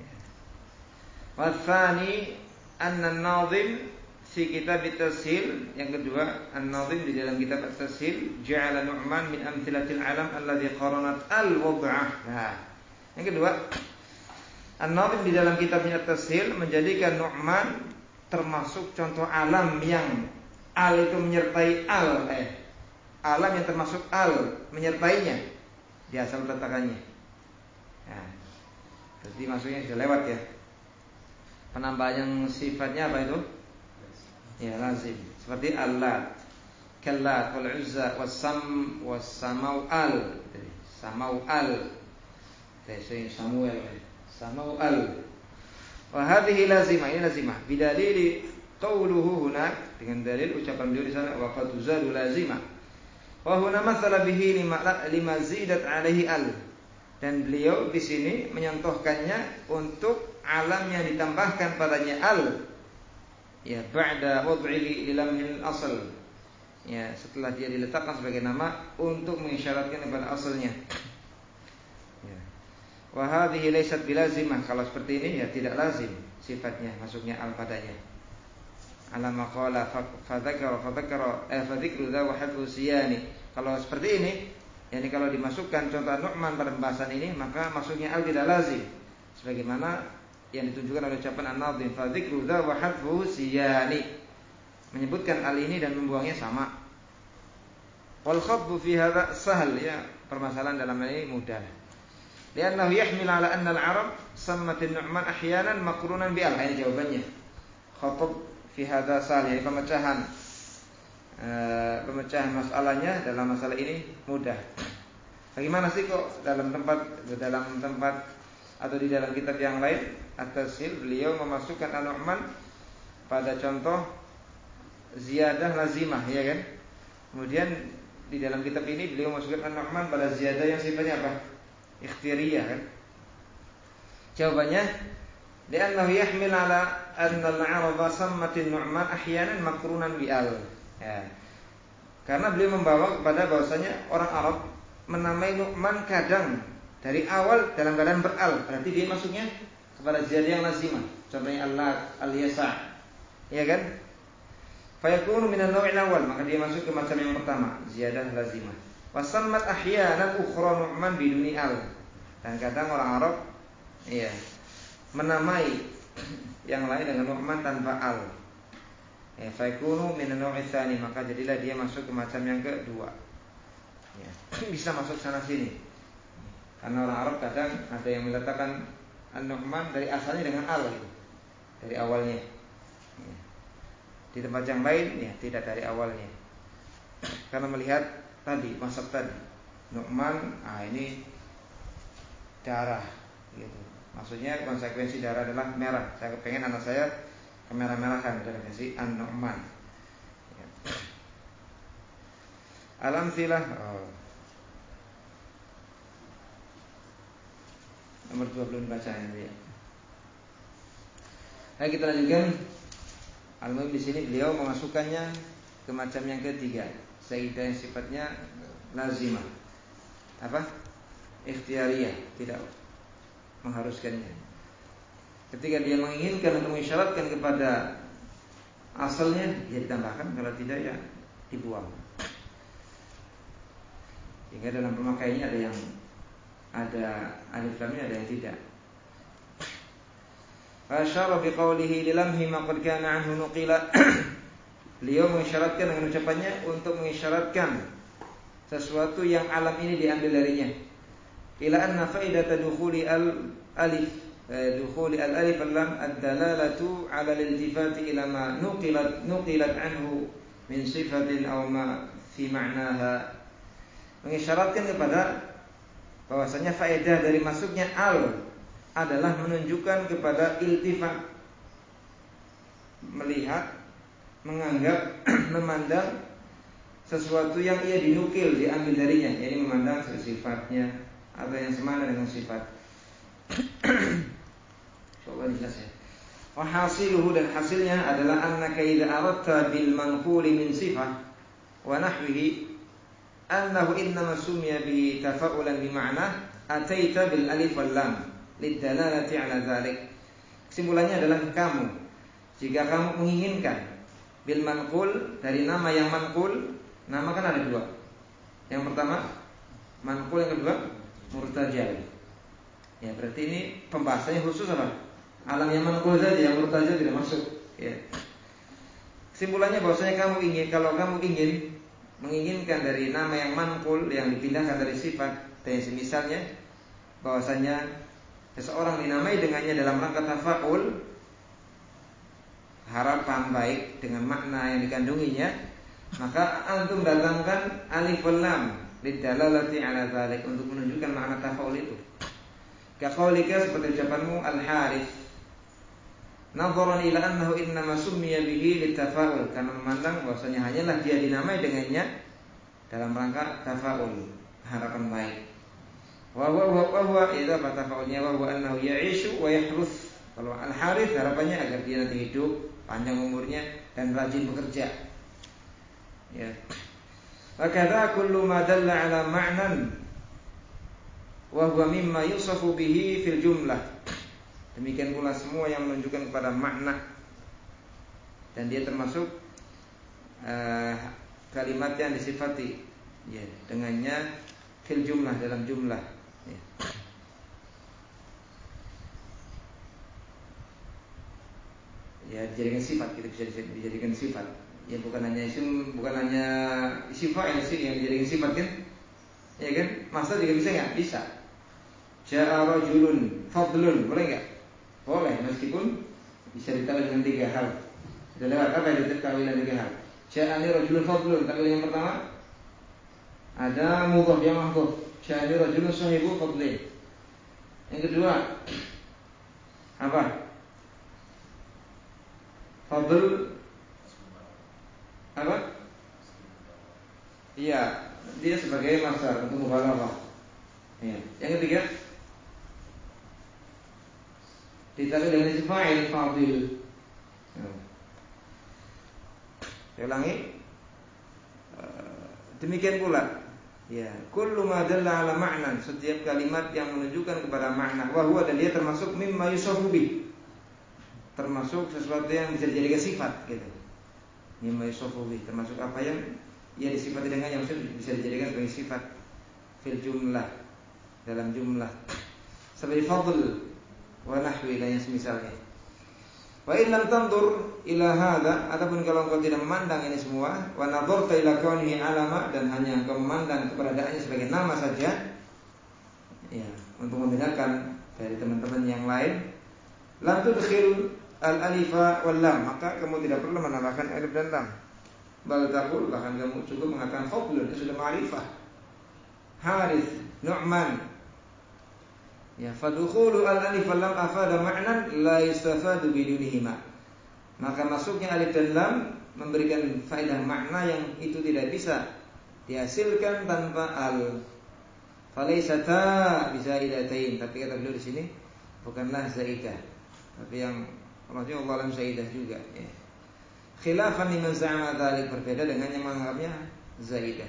Watsani anna an-nazim fi kitab at-tashil. Yang kedua, an-nazim di dalam kitab at-tashil ja'ala Nu'man min amthilatil alam alladhi qaranat al-wad'ah. Nah, yang kedua, an-nazim di dalam kitabnya at-tashil menjadikan Nu'man termasuk contoh alam yang al itu menyertai alam yang termasuk al menyertainya di asal letakannya. Nah, jadi maksudnya sudah lewat ya. Penambahan yang sifatnya apa itu? Ya, lazim. Seperti al-lat, kallat, wal uzza, was samau al. Samau al. Saya Samuel. Samau al. Wa hadhihi lazimah, ini lazimah. Bidalili qawluhu hunak, dengan dalil ucapan beliau di sana wa qad tuzadu lazimah. Wa huna mathala bihi lima zidat alaihi al. Dan beliau di sini menyontohkannya untuk alam yang ditambahkan padanya al. Ya, ba'da wad'ihi li lamhil asl. Ya, setelah dia diletakkan sebagai nama untuk mengisyaratkan kepada asalnya. Ya. Wa hadhihi laysat bilazimah. Kalau seperti ini ya tidak lazim sifatnya masuknya al padanya. Ala maqala fadzakara fadzikru dza wa hadfu siyani. Kalau seperti ini, yakni kalau dimasukkan contoh Nu'man pada pembahasan ini, maka masuknya al tidak lazim. Sebagaimana yang ditunjukkan oleh ucapan an-nazim fadzikru dza wa hadfu siyani. Menyebutkan al ini dan membuangnya sama. Wal khabbu fi hadza sahal, ya, permasalahan dalam ini mudah. Li'annahu yahmil ala anna al-arab sammat an-Nu'man ahyanan maqrunan bi al. Ini jawabannya. Khatab fi hadza sahal, ya, pemecahan masalahnya dalam masalah ini mudah. Bagaimana sih kok dalam tempat atau di dalam kitab yang lain at-tashil beliau memasukkan an-Nu'man pada contoh ziyadah lazimah, ya kan? Kemudian di dalam kitab ini beliau memasukkan an-Nu'man pada ziyadah yang sifatnya apa? Ikhtiyariyah, kan? Jawabannya li'annahu yahmil ala anna al-'araba sammatin Nu'man ahyanan maqrunan bi al. Ya. Karena beliau membawa kepada bahwasanya orang Arab menamai Nu'man kadang dari awal dalam keadaan beral, berarti dia masuknya kepada ziyadah yang lazimah. Contohnya al-lat, al-yasa'. Ya kan? Fayakunu minan naw'il awal, maka dia masuk ke macam yang pertama, ziyadah lazimah. Wasammat ahyanan ukhra nu'man biduni al. Dan kadang orang Arab menamai yang lain dengan nu'man tanpa al. Faikunu min an-naw'i tsani, maka jadilah dia masuk ke macam yang kedua. Bisa masuk sana sini. Karena orang Arab kadang ada yang meletakkan an-nu'man dari asalnya dengan al gitu. Dari awalnya. Di tempat yang lain tidak dari awalnya. Karena melihat tadi, masak tadi, nu'man, ini darah gitu. Maksudnya konsekuensi darah adalah merah. Saya pengen anak saya kemerah-merahan, dari kasih an-nu'man. Al-amtsilah. Nomor 2 belum dibaca ini ya. Nah, kita lanjutkan. Al-muhim di sini beliau memasukkannya ke macam yang ketiga, sehingga yang sifatnya lazimah. Apa? Ikhtiyariyah, tidak mengharuskannya. Ketika dia menginginkan atau mengisyaratkan kepada asalnya, ya ditambahkan, kalau tidak ya dibuang. Hingga dalam pemakaiannya ada alif lamnya, ada yang tidak. Fasyara biqaulihi lilamhi ma qad kana anhu nuqila. Beliau mengisyaratkan dengan ucapannya untuk mengisyaratkan sesuatu yang alam ini diambil darinya. Ila anna faidata dukhuli al-alif al-lam ad-dalalatu 'ala al-iltifati ila ma nuqilat anhu min sifatin aw ma fi ma'naha. Mengisyaratkan kepada bahwasanya faedah dari masuknya al adalah menunjukkan kepada iltifat, melihat, menganggap, memandang sesuatu yang ia dinukil, diambil darinya, yakni memandang sifatnya atau yang semana dengan sifat. Coba jelas ya. Wa hasiluhu, dan hasilnya adalah annaka idza aradta bil manquli min sifah wa nahwihi annahu innama sumiya bi tafa'ulan bi ma'na ataita bil alif wal lam lidalalati ala dzalik. Kesimpulannya adalah kamu, jika kamu menginginkan bil manqul, dari nama yang manqul, nama kan ada dua. Yang pertama manqul, yang kedua murtajal. Ya, berarti ini pembahasannya khusus apa? Alam yang manqul saja, yang murtajal tidak masuk. Ya. Kesimpulannya bahwasanya kalau kamu ingin menginginkan dari nama yang manqul, yang dipindahkan dari sifat dan semisalnya, bahwasanya seseorang dinamai dengannya dalam rangka tafa'ul, harapan baik dengan makna yang dikandunginya, maka antum datangkan alif wal lam lidalalati ala dzalik, untuk menunjukkan makna tafa'ul itu. Kaqaulika, seperti ucapanmu al-Harith, nadharan ila annahu innama summiya bihi litafa'ul, karena memandang bahwasanya hanyalah dia dinamai dengannya dalam rangka tafa'ul, harapan baik. Wa itu apa tafa'ulnya? Wa huwa annahu ya'ishu wa yahrus. Kalau al-Harith harapannya agar dia nanti hidup panjang umurnya dan rajin bekerja. Ya. Wa kadza kullu ma dalla ala ma'nan wa huwa mimma yusafu bihi fil jumlah. Demikian pula semua yang menunjukkan kepada makna, dan dia termasuk kalimat yang disifati dengannya fil jumlah, dalam jumlah. Ya, dijadikan sifat, kita bisa dijadikan sifat. Ya, bukan hanya isim, bukan hanya isim fa'il sih yang dijadikan sifat kan? Ya kan? Maksud juga bisa enggak? Bisa. Ja'a rajulun fadlun, boleh enggak? Boleh, meskipun bisa ditawil dengan 3 hal. Sudah lewat apa yang ditawil dengan 3 hal? Ja'ani rajulun fadlun, tawil yang pertama ada mudhaf yang mahdhuf. Ja'ani rajulun sahibu fadlin. Yang kedua apa? Fadl apa? Iya, dia sebagai masdar untuk mubalaghah. Ya. Yang ketiga ditawil dengan isim fa'il fadil. Saya ulangi. Demikian pula, ya, kullu ma dalla ala ma'nan, setiap kalimat yang menunjukkan kepada makna, wa huwa, dan dia termasuk mimma yusafu bih, termasuk sesuatu yang bisa dijadikan sifat gitu. Mimma yusafu bih, termasuk apa yang ia disifati dengan yang bisa dijadikan sebagai sifat fil jumlah, dalam jumlah, seperti fadl wa nahwi dan yang semisalnya. Wa in lam tandur ila hadza, adapun kalau engkau tidak memandang ini semua, wa nadharta ila kaunihi alama, dan hanya engkau memandang keberadaannya sebagai nama saja, ya, untuk membedakan dari teman-teman yang lain, lam tudkhil al-alifa wal lam, maka kamu tidak perlu menambahkan alif dan lam. Bal taqul, bahkan kamu cukup mengatakan Fadlun, itu sudah ma'rifah. Harith, Nu'man. Ya, fadukhulu al-alif wal lam afada ma'nan la yustafadu bidunihima. Maka masuknya alif dan lam memberikan faedah makna yang itu tidak bisa dihasilkan tanpa al. Falaisata bizaidatain, tapi kata beliau di sini bukanlah zaidah, tapi yang Allah alam zaidah juga, ya. Khilafan liman za'ama dzalik, berbeda dengan yang menganggapnya zaidah.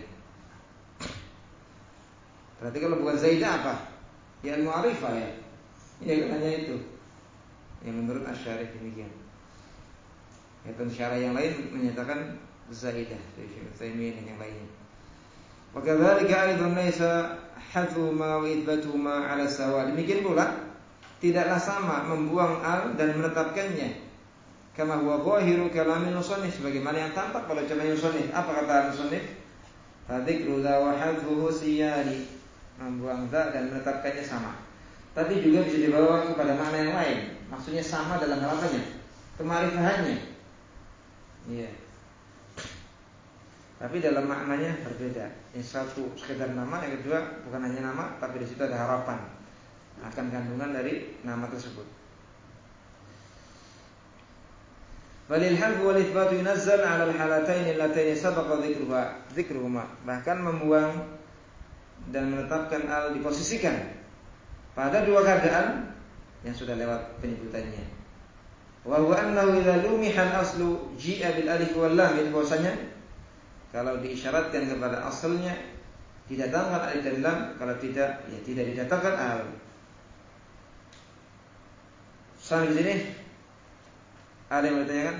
Berarti kalau bukan zaidah apa? Ya al-ma'rifah, ya. Ya hanya itu. Yang menurut Asy-Syarih demikian. Ya, dan syarah yang lain menyatakan zaidah, Syekh Utsaimin dan yang lainnya. Wa kadzalika aidan laisa hadhuma wa itsbatuhuma 'ala sawa. Demikian pula tidaklah sama membuang al dan menetapkannya. Kama huwa zahiru kalamil musannif, sebagaimana yang tampak pada ucapan musannif. Apa kata musannif? Fadzikru dza wa hadhuhu siyani, membuang dza dan menetapkannya sama. Tapi juga bisa dibawa kepada makna yang lain. Maksudnya sama dalam hal apanya? Kemarifahannya. Iya. Tapi dalam maknanya berbeda. Yang satu sekedar nama, yang kedua bukan hanya nama, tapi di situ ada harapan akan kandungan dari nama tersebut. Walil hadhu wal itsbatu yunazzal 'ala al-halatayn allatayn sabaqa dzikruhuma. Bahkan membuang dan menetapkan al diposisikan pada dua keadaan yang sudah lewat penyebutannya. Wa huwa annahu idza lumiha al-aslu ji'a bil alif wal lam, itu bahwasanya kalau diisyaratkan kepada asalnya didatangkan alif dan lam, kalau tidak ya tidak didatangkan al. Sampai di sini ada yang bertanyakan?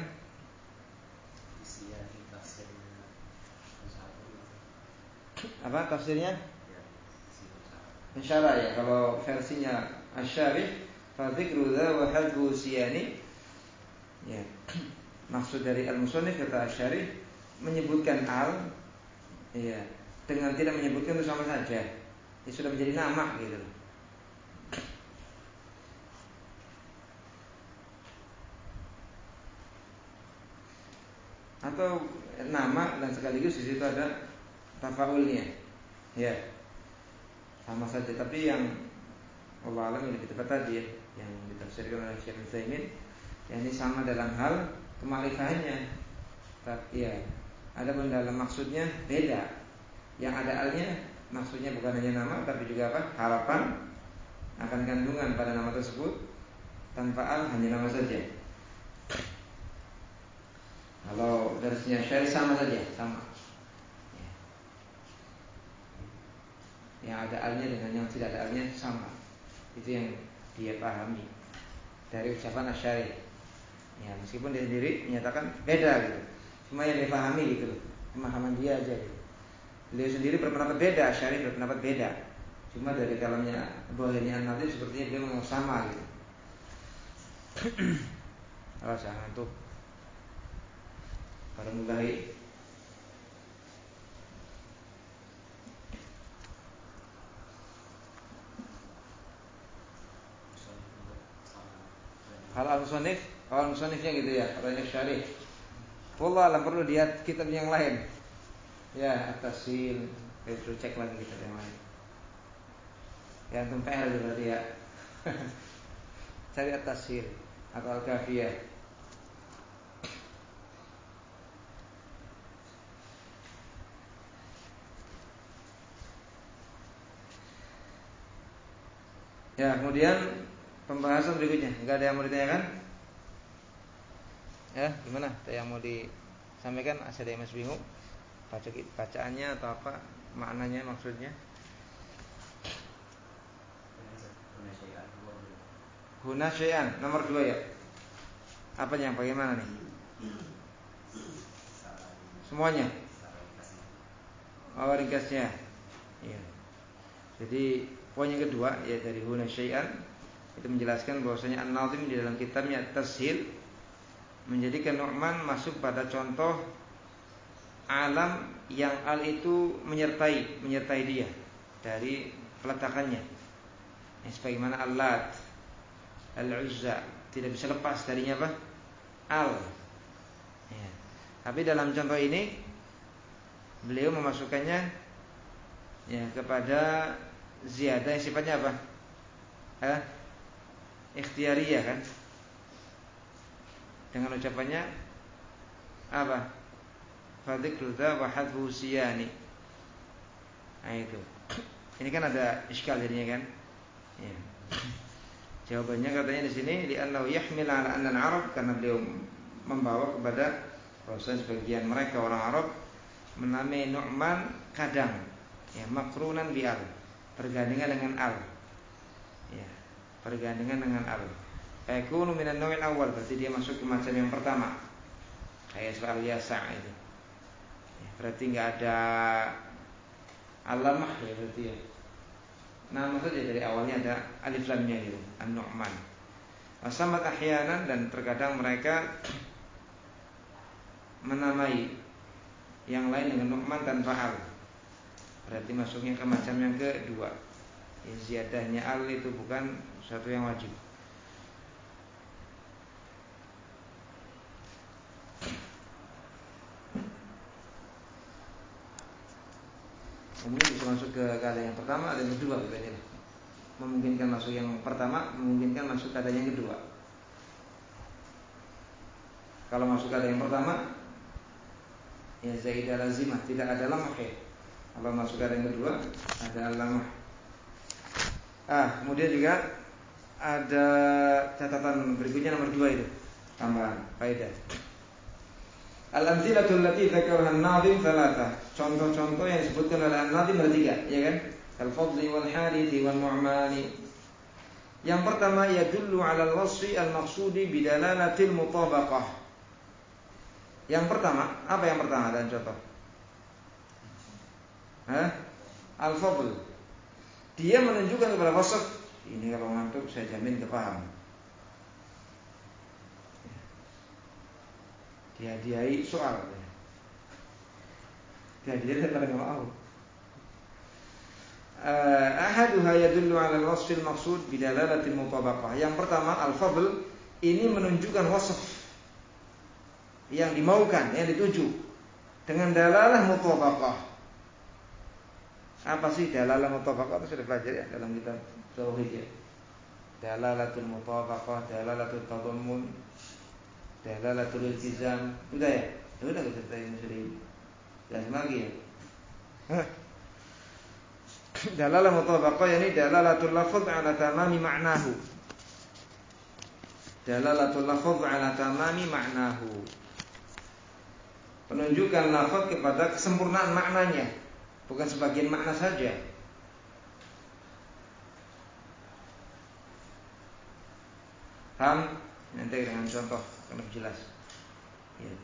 Apa tafsirnya? Insyaallah ya, kalau versinya Asy-Syarih fadzikru dza wa hadhu siyani, ya. Maksud dari al-musannif kata Asy-Syarih menyebutkan al, ya, dengan tidak menyebutkan itu sama saja. Itu sudah menjadi nama gitu. Atau nama dan sekaligus di situ ada tafaulnya, ya, sama saja. Tapi yang Allah alam yang lebih tepat tadi, ya, yang ditafsirkan oleh Syekh Utsaimin, yang ini sama dalam hal kemarifahannya, tapi ya, adapun dalam maksudnya beda. Yang ada alnya maksudnya bukan hanya nama, tapi juga apa? Harapan akan kandungan pada nama tersebut. Tanpa al hanya nama saja. Kalau versinya Syarih sama saja, sama. Yang ada alnya dengan yang tidak ada alnya sama. Itu yang dia pahami dari ucapan Asy-Syarih. Ya, meskipun dia sendiri menyatakan beda gitu. Cuma yang dipahami gitu, pemahaman dia aja gitu. Beliau sendiri berpendapat beda, Asy-Syarih berpendapat beda. Cuma dari kalamnya Dhahirnya An-Nadim sepertinya beliau memang sama gitu. Kalau jangan tuh pada mulai hal al-musannif, kalau musannifnya gitu ya, kalau ini Syarih. Wallah alam perlu lihat kitab yang lain. Ya, At-Tasil, perlu cek lagi kitab yang lain. Ya, antum PR berarti ya. Cari At-Tasil atau Al-Kafiyah. Ya, kemudian pembahasan berikutnya. Enggak ada yang mau ditanyakan? Ya, gimana? Ada yang mau disampaikan? Ada yang masih bingung? Bacaannya atau apa? Maknanya, maksudnya? Huna syai'an, nomor 2 ya. Apanya? Bagaimana nih? Semuanya? ringkasnya. Ya. Jadi poin yang kedua ya dari huna syai'an itu menjelaskan bahwasanya An-Nazim di dalam kitabnya Tashil menjadikan Nu'man masuk pada contoh alam yang al itu menyertai dia dari peletakannya. Ya, sebagaimana Al-Lat, Al-Uzza tidak bisa lepas darinya apa? Al. Ya. Tapi dalam contoh ini beliau memasukkannya ya kepada ziyadah yang sifatnya apa? Ikhtiyariyah kan? Dengan ucapannya apa? Fadzikru dza wa hadfu siyani. Nah itu. Ini kan ada iskal jadinya kan? Ya. Jawabannya katanya di sini li'annahu yahmil 'ala anna al-'arab, karena beliau membawa kepada bahwa sebagian mereka orang Arab menamai Nu'man kadang ya makrunan bi al, bergandengan dengan al. Ya, bergandengan dengan al. Yakunu minan naw'il awal, berarti dia masuk ke macam yang pertama. Kayak soal yasa' itu. Ya, berarti enggak ada alamah ya berarti ya. Nama saja dari awalnya ada alif lamnya gitu, An-Nu'man. Wasamat ahyanan, dan terkadang mereka menamai yang lain dengan Nu'man tanpa al. Berarti masuknya ke macam yang kedua. Ya, ziyadahnya al itu bukan satu yang wajib. Kemudian bisa masuk ke keadaan yang pertama, ada yang kedua katanya. Memungkinkan masuk yang pertama, memungkinkan masuk keadaan yang kedua. Kalau masuk keadaan yang pertama, ya zaidah lazimah, tidak ada lamah ya. Kalau masuk keadaan yang kedua, ada lamah. Kemudian juga ada catatan berikutnya nomor 2 itu tambahan faedah. Al-amthilatul lati dzakaraha an-Nazim thalatha. Contoh-contoh yang disebutkan oleh An-Nazim ada 3, ya kan? Al-Fadli wal Harithi wal Nu'mani. Yang pertama yadullu 'ala al-wasfi al-maqsudi bidalalatil mutabaqah. Yang pertama, apa yang pertama dan contoh? Al-Fadl. Dia menunjukkan kepada wasf, ini kalau ngantuk saya jamin kepaham. Dihadiahi soal. Dihadiahi pada mau. Ahaduha yadullu 'ala al-wasfil maqsud bidalalatil mutabaqah. Yang pertama, al-fadl ini menunjukkan wasf yang dimaukan, yang dituju dengan dalalah mutabaqah. Apa sih dalalah mutabaqah? Itu sudah belajar ya dalam kitab tauhid ya. Dalalatul mutabaqah, dalalatul tadammun, dalalatul iltizam. Udah ya? Udah kita ceritain sendiri. Jangan lagi ya. Dalalah mutabaqah yakni dalalatul lafz 'ala tamami ma'nahu. Dalalatul lafz 'ala tamami ma'nahu. Penunjukan lafaz kepada kesempurnaan maknanya, bukan sebagian makna saja. Paham? Nanti dengan contoh akan lebih jelas. Ya.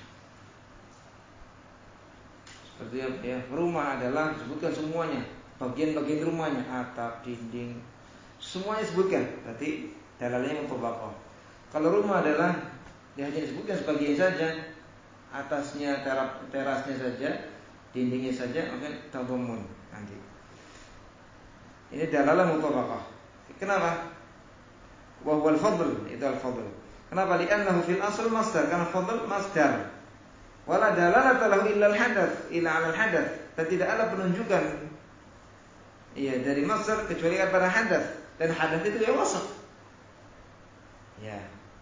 Seperti ya, rumah adalah disebutkan semuanya, bagian-bagian rumahnya, atap, dinding, semuanya disebutkan. Berarti dalalnya mutabaqah. Kalau rumah adalah dia hanya disebutkan sebagian saja, atasnya, terasnya saja, dindingnya saja, maka tadammun nanti. Ini dalalah mutabaqah. Kenapa? Wa huwal fadl, itu al-fadl. Kenapa? Li'annahu fil asl masdar, karena fadl masdar. Wala dalalata lahu illa al-hadath, illa 'ala al-hadath. Dan tidak ada penunjukan dari masdar kecuali kepada hadath, dan hadath itu ya wasf. Ya.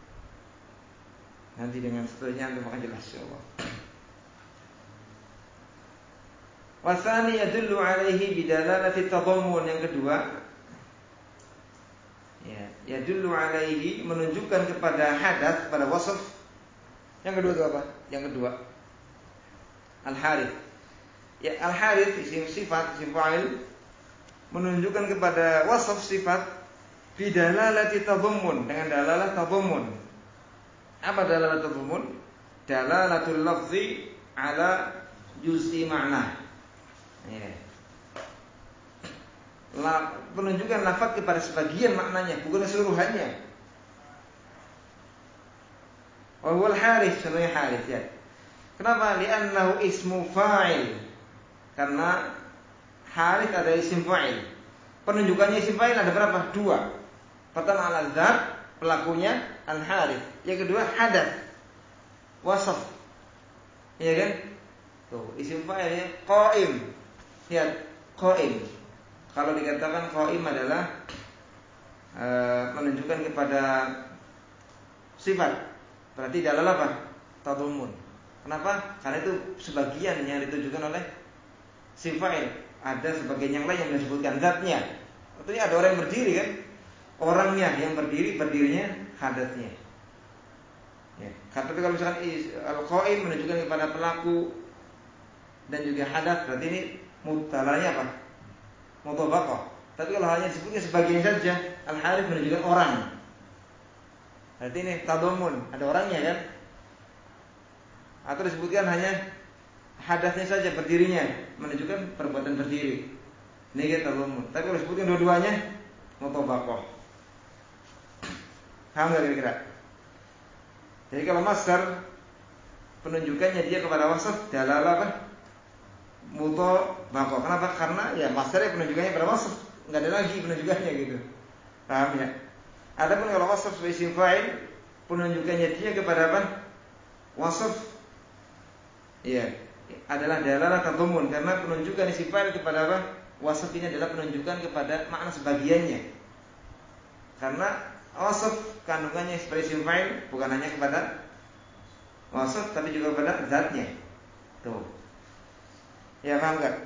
Nanti dengan seterusnya antum akan jelas insyaallah. Wa tsani yadullu 'alaihi bidalalati tadammun. Yang kedua, yadullu 'alaihi menunjukkan kepada hadath, pada wasf. Yang kedua itu apa? Yang kedua Al-Harith. Ya, Al-Harith isim sifat, isim fa'il, menunjukkan kepada wasf sifat bidalalati tadammun, dengan dalalah tadammun. Apa dalalah tadammun? Dalalatul lafzi ala juz'i ma'na. Ya. Penunjukan lafaz kepada sebagian maknanya, bukan keseluruhannya. Wa huwal harith, contohnya harith ya. Kenapa? Li'annahu ismu fa'il. Karena harith ada isim fa'il. Penunjukannya isim fa'il ada berapa? 2. Pertama al-zat, pelakunya al-harith. Yang kedua hadath, wasaf. Iya kan? Tuh, isim fa'ilnya qa'im. Lihat, qa'im. Kalau dikatakan qa'im adalah menunjukkan kepada sifat. Berarti dalalah apa? Tadammun. Kenapa? Karena itu sebagian yang ditujukan oleh si fa'il. Ada sebagian yang lain yang disebutkan zatnya. Artinya ada orang yang berdiri kan? Orangnya yang berdirinya hadatsnya. Ya. Tapi kalau misalkan al-qa'im menunjukkan kepada pelaku dan juga hadats, berarti ini mutalanya apa? Mutabaqah. Tapi kalau hanya disebutnya sebagian saja, al-harith menunjukkan orang. Berarti ini tadammun, ada orangnya kan? Atau disebutkan hanya hadatsnya saja, berdirinya, menunjukkan perbuatan berdiri. Ini kita tadammun. Tapi kalau disebutkan dua-duanya, mutabaqah. Paham enggak kira-kira? Jadi kalau masdar penunjukannya dia kepada wasaf dalalah apa? Mutabaqah. Kenapa? Karena ya masdarnya penunjukannya kepada wasaf, enggak ada lagi penunjukannya gitu. Paham ya? Adapun kalau wasaf sebagai isim fa'il, penunjukannya dia kepada apa? Wasaf. Iya, adalah dalalah tadammun, karena penunjukan isim fa'il kepada apa? Wasaf ini adalah penunjukan kepada makna sebagiannya. Karena wasaf kandungannya sebagai isim fa'il bukan hanya kepada wasaf tapi juga kepada zatnya. Tuh. Ya, paham enggak?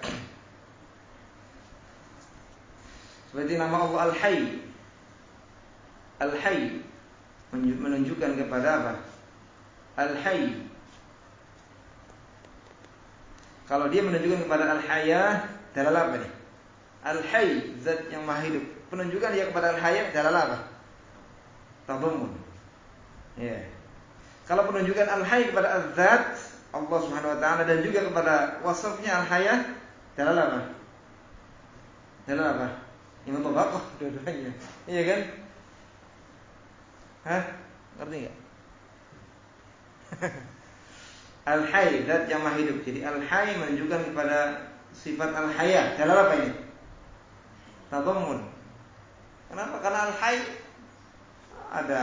Seperti nama Allah Al-Hayy. Al-Hayy menunjukkan kepada apa? Al-Hayy. Kalau dia menunjukkan kepada Al-Hayah, dalalah apa nih? Al-Hayy, zat yang maha hidup. Penunjukan dia kepada Al-Hayah, dalalah apa? Tadammun. Ya. Kalau penunjukan Al-Hayy kepada Az-Zat Allah Subhanahu wa taala dan juga kepada wasafnya Al-Hayah, dalalah apa? Dalalah apa? Ini mutabaqah dua-duanya. Iya kan? Hah? Ngerti enggak? Al-Hayy, zat yang maha hidup. Jadi Al-Hayy menunjukkan kepada sifat Al-Hayah. Dalalah apa ini? Tadammun. Kenapa? Karena Al-Hayy ada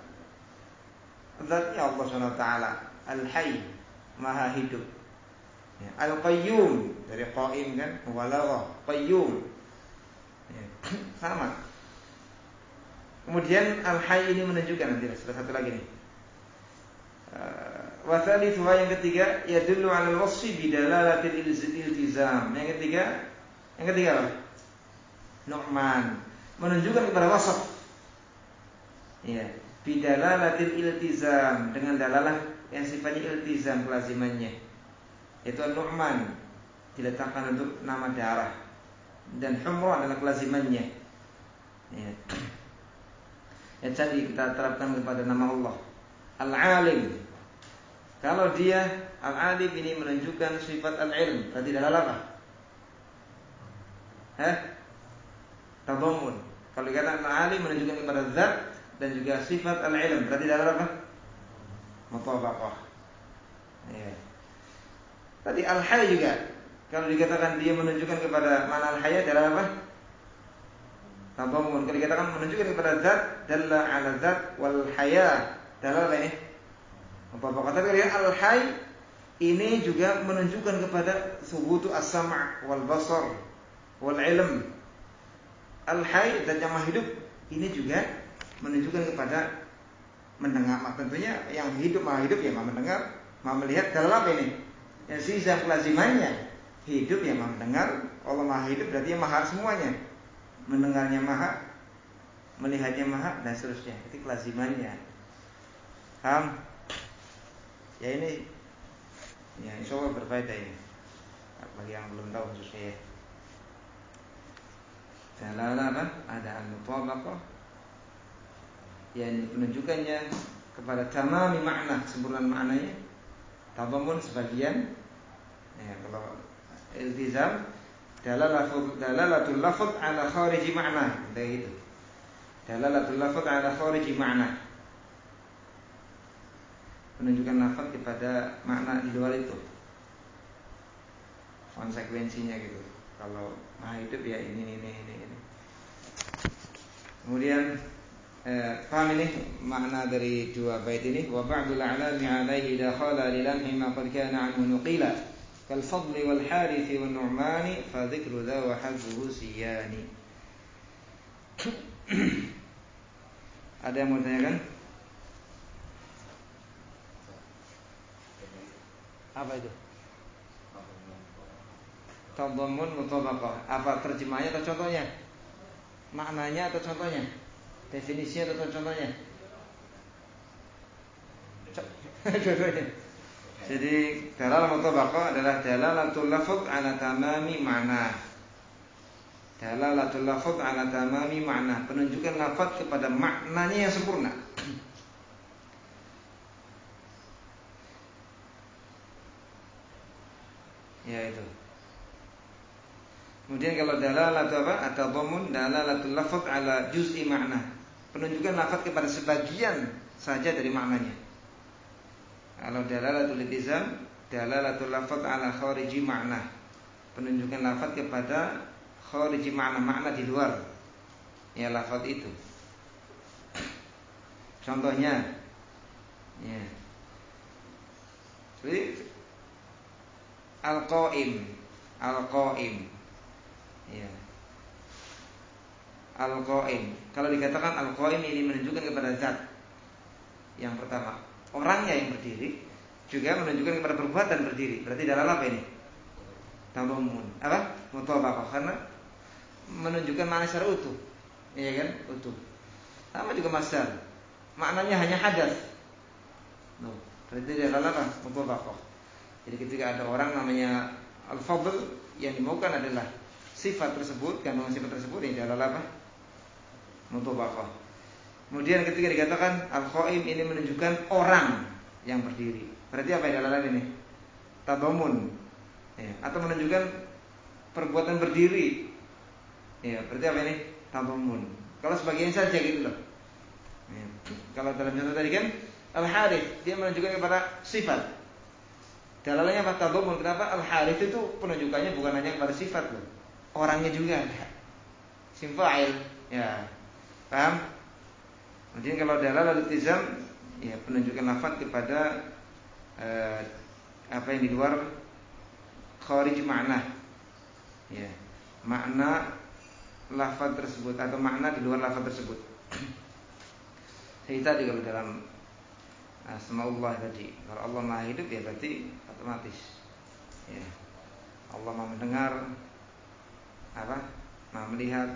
zatnya Allah Subhanahu wa taala. Al-Hayy, maha hidup. Ya. Al-Qayyum, dari qaim kan, mubalagha, qayyum. Ya. Sama. Kemudian Al-Hayy ini menunjukkan nanti satu lagi nih. Wa thalithuha, yang ketiga, yadullu 'ala al-wasfi bidalalatil iltizam. Yang ketiga apa? Nu'man, menunjukkan kepada wasaf. Ya, bidalalatil iltizam, dengan dalalah yang sifatnya iltizam, kelazimannya. Itu Nu'man diletakkan untuk nama daerah, dan humrah adalah kelazimannya. Ya. Yang tadi kita terapkan kepada nama Allah Al-Alim. Kalau dia Al-Alim ini menunjukkan sifat Al-Ilm, berarti dalalah apa? Tadammun. Kalau dikatakan Al-Alim menunjukkan kepada zat dan juga sifat Al-Ilm, berarti dalalah apa? Mutabaqah. Ya. Tadi Al-Hayy juga, kalau dikatakan dia menunjukkan kepada mana Al-Hayy, dalalah apa? Tadammun. Kalau dikatakan menunjukkan kepada zat, dalla 'ala zat wal haya, dalalah apa ini? Mutabaqah. Tapi Al-Hayy ini juga menunjukkan kepada subutu as-sam' wal basar wal ilm. Al-Hayy, zat yang maha hidup, ini juga menunjukkan kepada mendengar. Tentunya yang hidup, maha hidup ya maha mendengar, maha melihat. Dalalah apa ini? Yang sisa kelazimannya hidup ya maha mendengar. Allah maha hidup berarti maha semuanya. Mendengarnya maha, melihatnya maha, dan seterusnya. Itu kelazimannya. Paham? Ya ini, ya insyaallah berfaedah ini bagi yang belum tahu khususnya ya. Dalalah apa? Ada al-mutabaqah, yang menunjukkannya kepada tamami makna, kesempurnaan maknanya. Tadammun sebagian. Ya, kalau iltizam Dalalatul lafz ala khariji ma'na. Itu. Dalalatul lafz ala khariji ma'na. Menunjukkan lafaz kepada makna di luar itu. Konsekuensinya gitu. Kalau maha hidup ya ini. Kemudian paham ini makna dari dua bait ini. Wa ba'dul a'lami 'alaihi dakhala lilamhi ma qad kana 'anhu nuqila kal fadli wal harith wan nu'mani fa dzikru dha wa hadzuhu siyani. Ada yang mau tanyakan? Apa itu? Tadammun mutabaqah. Apa terjemahnya atau contohnya? Maknanya atau contohnya? Definisinya atau contohnya? Contohnya. Jadi dalal mutabaqah adalah dalalatul lafz ala tamami ma'na. Dalalatul lafz ala tamami ma'na, penunjukan lafaz kepada maknanya yang sempurna. Ya itu. Kemudian kalau dalalatu apa? At-tadammun dalalatul lafz ala juz'i ma'na. Penunjukan lafaz kepada sebagian saja dari maknanya. Kalau dalalatul iltizam, dalalatul lafz ala khariji ma'na. Penunjukan lafaz kepada khariji ma'na, makna di luar ya lafaz itu. Contohnya ya. Seperti al-qaim. Ya. Al-qaim. Kalau dikatakan al-qaim ini menunjukkan kepada zat. Yang pertama, orangnya yang berdiri, juga menunjukkan kepada perbuatan berdiri. Berarti dalam apa ini? Tadammun. Apa? Mutabaqah, karena menunjukkan makna secara utuh. Iya kan? Utuh. Sama juga masdar. Maknanya hanya hadas. Berarti dalam apa? Mutabaqah. Jadi ketika ada orang namanya al-fadl, yang dimaukan adalah sifat tersebut, kandungan sifat tersebut ini adalah apa? Mutabaqah. Kemudian ketika dikatakan al-qaim ini menunjukkan orang yang berdiri. Berarti apa yang dalam ini? Tadammun. Ya, atau menunjukkan perbuatan berdiri. Ya, berarti apa ini? Tadammun. Kalau sebagian saja gitu loh. Ya. Kalau dalam contoh tadi kan al-harith, dia menunjukkan kepada sifat. Dalalanya apa? Tadammun. Kenapa? Al-harith itu penunjukannya bukan hanya kepada sifat loh. Orangnya juga ada. Isim fa'il. Ya. Paham? Kemudian kalau dalalatul iltizam, ya penunjukan lafaz kepada apa yang di luar kharij ma'na. Ya. Makna lafaz tersebut atau makna di luar lafaz tersebut. Jadi tadi kalau dalam asmaullah tadi, kalau Allah Maha hidup ya berarti otomatis. Ya. Allah Maha mendengar, apa? Maha melihat.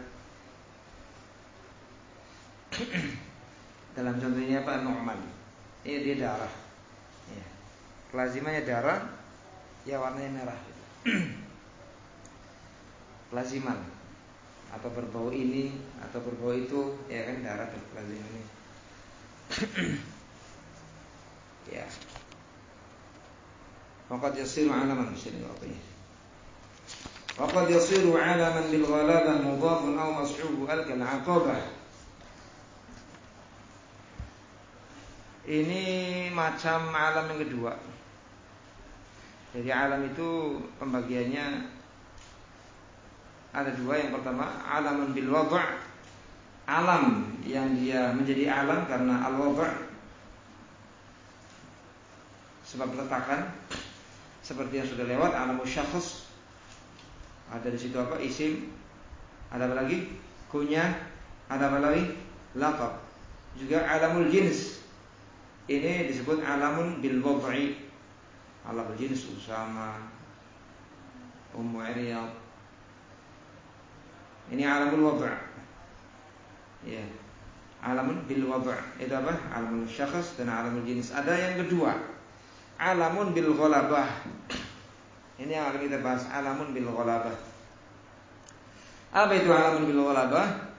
Dalam contohnya apa? Nu'man. Ini dia darah. Ya. Kelazimannya darah, ya warnanya merah. Kelaziman atau berbau ini atau berbau itu, ya kan darah kelazimannya. Ya. Waqad yasiru 'alaman syar'i. Waqad yasiru 'alaman bil ghalabah mudhafun aw mas'ubu al-kal 'aqabah. Ini macam alam yang kedua. Jadi alam itu pembagiannya ada dua. Yang pertama alamun bil wad', alam yang dia menjadi alam karena al-wad', sebab letakkan, seperti yang sudah lewat alamus syakhs. Ada di situ apa? Isim. Ada apa lagi? Kunyah. Ada apa lagi? Laqab. Juga alamul jins. Ini disebut alamun bil wad'i. Alamul jins Usama, Ummu Iryad. Ini alamul wad'. Ya. Alamun bil wad'. Itu apa? Alamul syakhs dan alamul jins. Ada yang kedua, alamun bil ghalabah. Ini yang akan kita bahas, alamun bil ghalabah. Apa itu alamun bil ghalabah?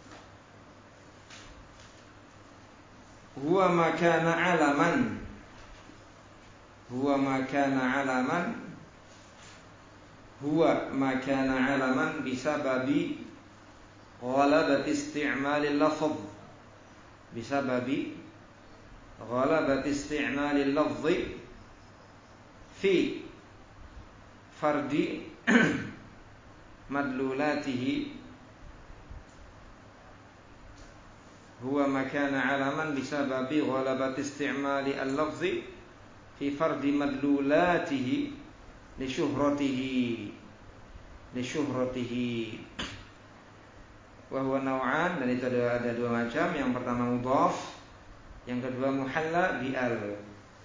Huwa ma kana alaman huwa ma kana 'alaman bisababi ghalabati isti'malil lafz bisababi ghalabati isti'malil lafzi fi fardi madlulatihi huwa ma kana 'alaman bisababi ghalabati isti'mali al-lafzi fi fardi madlulatihi li syuhratihi wa huwa naw'an, dan itu ada dua macam. Yang pertama mudhaf, yang kedua muhalla bi'al.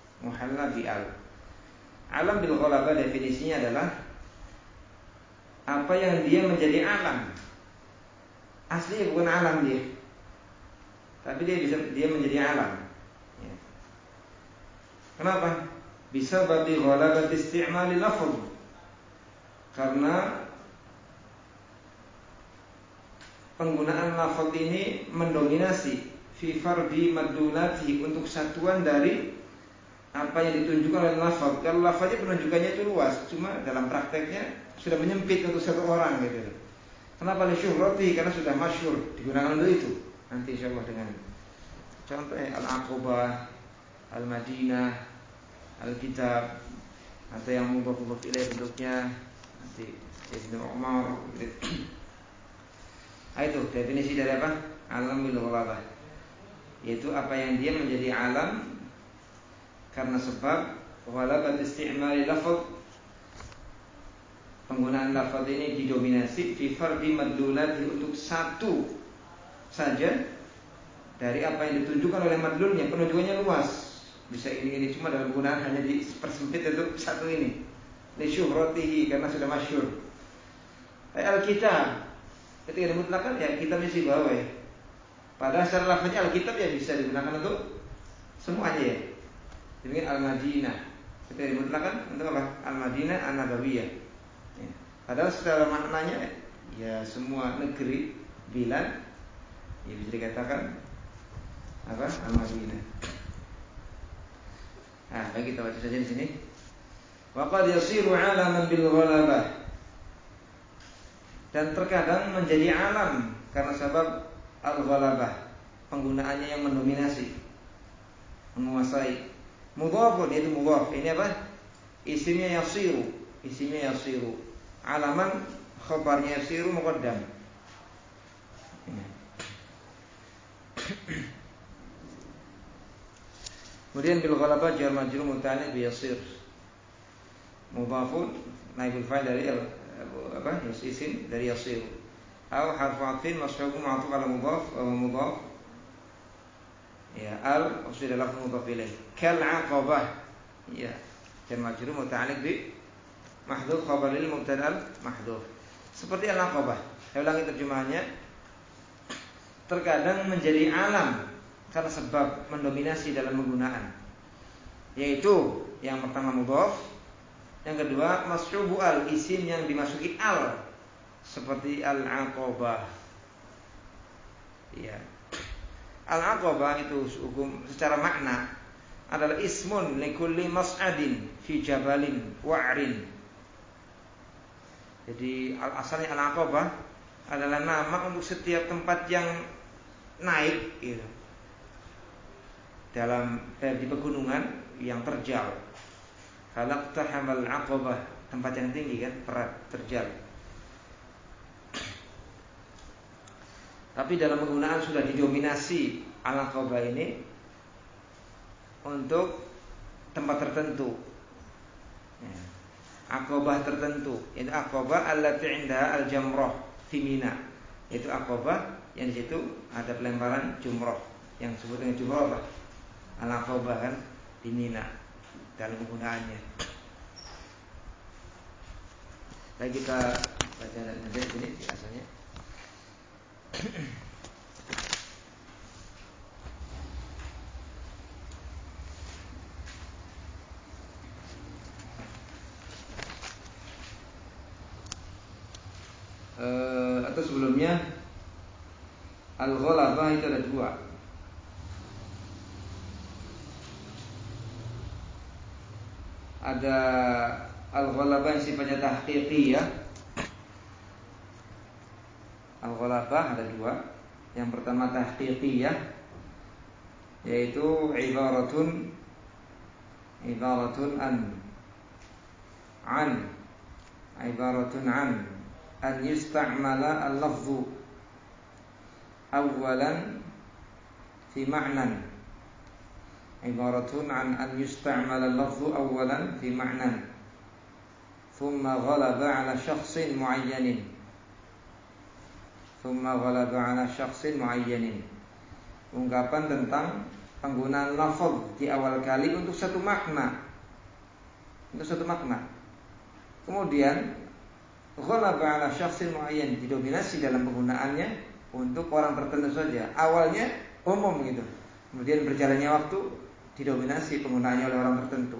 Alam bil ghalabah definisinya adalah apa yang dia menjadi alam. Aslinya bukan alam dia, tapi dia menjadi alam. Ya. Kenapa? Bisa babi ghalabat isti'mali lafaz, karena penggunaan lafaz ini mendominasi fi fardi madlulati, untuk satuan dari apa yang ditunjukkan oleh lafaz. Kalau lafaznya penunjukannya itu luas, cuma dalam prakteknya sudah menyempit untuk satu orang gitu. Kenapa li syuhrati? Karena sudah masyhur digunakan untuk itu. Nanti insyaallah dengan contohnya al-Aqabah, al-Madinah, Alkitab, atau yang mudhaf ilaih bentuknya nanti Ibnu Umar. Itu definisi dari apa? Alam bil ghalabah, yaitu apa yang dia menjadi alam karena sebab ghalabat isti'mali lafaz, penggunaan lafaz ini didominasi fi fardi madlulati, untuk satu saja dari apa yang ditunjukkan oleh madlulnya. Penunjukannya luas, bisa ini cuma dalam penggunaan hanya dipersempit untuk satu ini. Li syuhratihi, karena sudah masyhur. Al-kitab ketika dimutlakan ya kitabnya si bawah. Padahal secara lafaznya al-kitab ya bisa digunakan untuk semuanya ya. Demikian al-Madinah ketika dimutlakan untuk apa? Al-Madinah an-Nabawiyah. Ya. Padahal secara maknanya ya semua negeri, bilad, ya bisa dikatakan apa? Al-Madinah. Nah, baik, kita baca saja di sini. Wa qad yasiru 'alaman bil ghalabah, dan terkadang menjadi alam karena sebab al-ghalabah, penggunaannya yang mendominasi, menguasai. Mudhafun, yaitu mudhaf. Ini apa? Isimnya yasiru. Alaman khabarnya yasiru muqaddam. Kemudian bil ghalabah jar majrur muta'alliq bi yasir. Mudhafun naibul fa'il dari apa? Isim dari yasir. Aw harfu 'athfin mas'hubun ma'tuf 'ala mudhaf wa mudhaf. Ya, al usida lafz mudhaf ilaih. Kal 'aqabah. Ya, jar majrur muta'alliq bi mahdhuf khabar lil mubtada mahdhuf. Seperti al-'aqabah. Saya ulangi terjemahannya. Terkadang menjadi alam karena sebab mendominasi dalam penggunaan, yaitu yang pertama mudhaf, yang kedua mas'hubu al, isim yang dimasuki al, seperti al-Aqabah. Ya. Al-Aqabah itu hukum secara makna adalah ismun likulli mas'adin fi jabalin wa'rin. Jadi asalnya al-Aqabah adalah nama untuk setiap tempat yang naik gitu, di pegunungan yang terjal. Halaqtahamal aqabah, tempat yang tinggi kan, berat, terjal. Tapi dalam penggunaan sudah didominasi al-aqabah ini untuk tempat tertentu. Ya. Aqabah tertentu, yaitu aqabah allati 'indaha al-jamrah fi Mina. Yaitu aqabah yang di situ ada pelemparan jumrah, yang disebut dengan jumrah apa? Al-Aqabah kan di Mina dalam penggunaannya. Baik, kita baca nanti ini biasanya. Atau sebelumnya al-ghalabah itu ada dua. Ada al-ghalabah yang sifatnya tahqiqiyah. Al-ghalabah ada dua. Yang pertama tahqiqiyah, yaitu ibaratun an yusta'mala al-lafzu awalan fi ma'nan. Ibaratun an yusta'mala al-lafzu awalan fi ma'nan thumma ghalaba ala syakhsin muayyanin. Ungkapan tentang penggunaan lafaz di awal kali untuk satu makna. Kemudian ghalaba ala syakhsin muayyan, didominasi dalam penggunaannya untuk orang tertentu saja. Awalnya umum gitu. Kemudian berjalannya waktu didominasi penggunaannya oleh orang tertentu.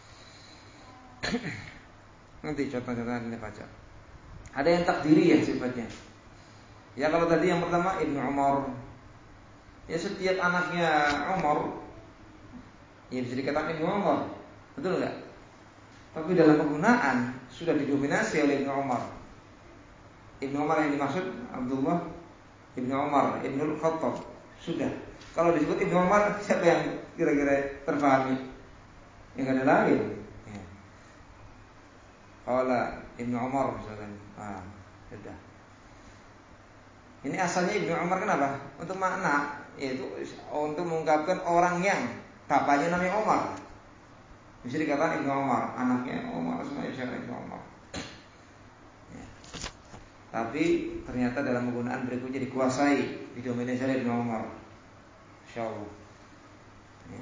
Nanti contoh-contohnya ini baca. Ada yang takdiriyah sifatnya. Ya kalau tadi yang pertama Ibnu Umar, ya setiap anaknya Umar ya bisa dikatakan Ibnu Umar, betul enggak? Tapi dalam penggunaan sudah didominasi oleh Ibnu Umar. Ibnu Umar yang dimaksud Abdullah Ibnu Umar Ibnu Khattab. Sudah. Kalau disebut Ibnu Umar, siapa yang kira-kira terpahami? Yang ada lain. Ya. Qala Ibnu Umar misalkan. Sudah. Ini asalnya Ibnu Umar kenapa? Untuk makna, yaitu untuk mengungkapkan orang yang bapaknya namanya Umar. Bisa dikatakan Ibnu Umar, anaknya Umar, semuanya siapa Ibnu Umar. Ya. Tapi ternyata dalam penggunaan berikutnya dikuasai, didominasi oleh Ibnu Umar. Insyaallah. Ya.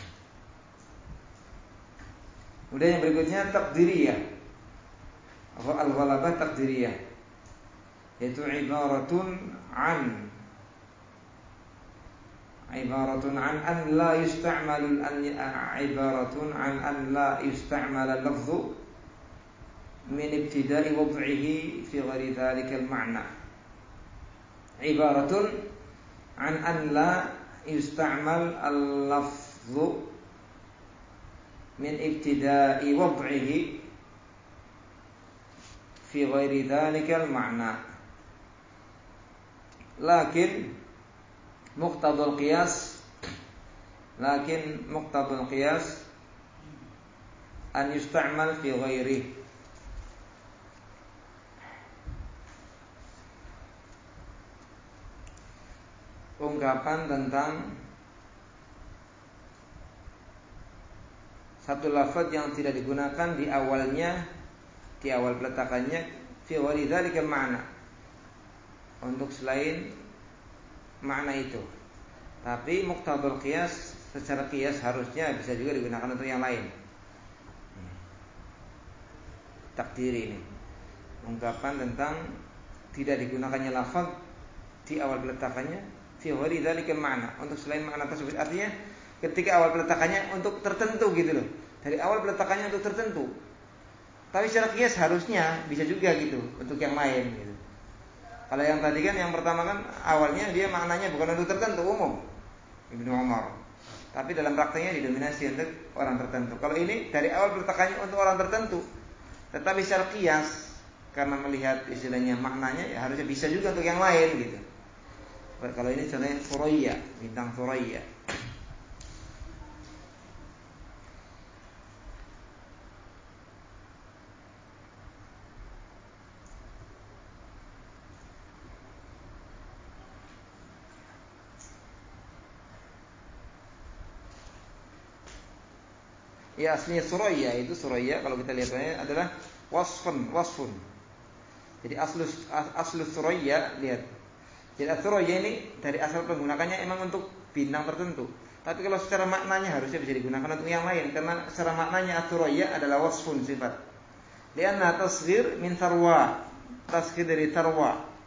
Kemudian yang berikutnya takdiriyah. Al-ghalabah takdiriyah, yaitu ibaratun an an la yusta'mal al-lafzu min ibtida'i wad'ihi fi ghairi dhalika al-ma'na. Ibaratun an la yusta'mal al-lafzu min ibtida'i wad'ihi fi ghairi dhalika al-ma'na. Lakin muqtadul qiyas an yusta'mal fi ghairi. Ungkapan tentang satu lafaz yang tidak digunakan di awalnya, di awal peletakannya, fi ghairi dzalikal ma'na, untuk selain makna itu. Tapi muqtadul qiyas, secara qiyas harusnya bisa juga digunakan untuk yang lain. Takdiri ini ungkapan tentang tidak digunakannya lafaz di awal peletakannya fi ghairi dzalikal ma'na, untuk selain makna tersebut. Artinya ketika awal peletakannya untuk tertentu gitu loh. Dari awal peletakannya untuk tertentu. Tapi secara qiyas harusnya bisa juga gitu untuk yang lain gitu. Kalau yang tadi kan yang pertama kan awalnya dia maknanya bukan untuk tertentu, umum, Ibnu Umar. Tapi dalam prakteknya didominasi untuk orang tertentu. Kalau ini dari awal peletakannya untuk orang tertentu, tetapi secara qiyas karena melihat istilahnya maknanya ya harusnya bisa juga untuk yang lain gitu. Kalau ini contohnya Thuraya, bintang Thuraya. Ya aslinya Suraya, itu Suraya kalau kita lihatnya adalah wasfun. Jadi aslu Suraya, lihat. Jadi Suraya ini dari asal penggunakannya emang untuk bintang tertentu. Tapi kalau secara maknanya harusnya bisa digunakan untuk yang lain, karena secara maknanya Suraya adalah wasfun, sifat. Lianna tasghir min tarwa, tasghir dari tarwa.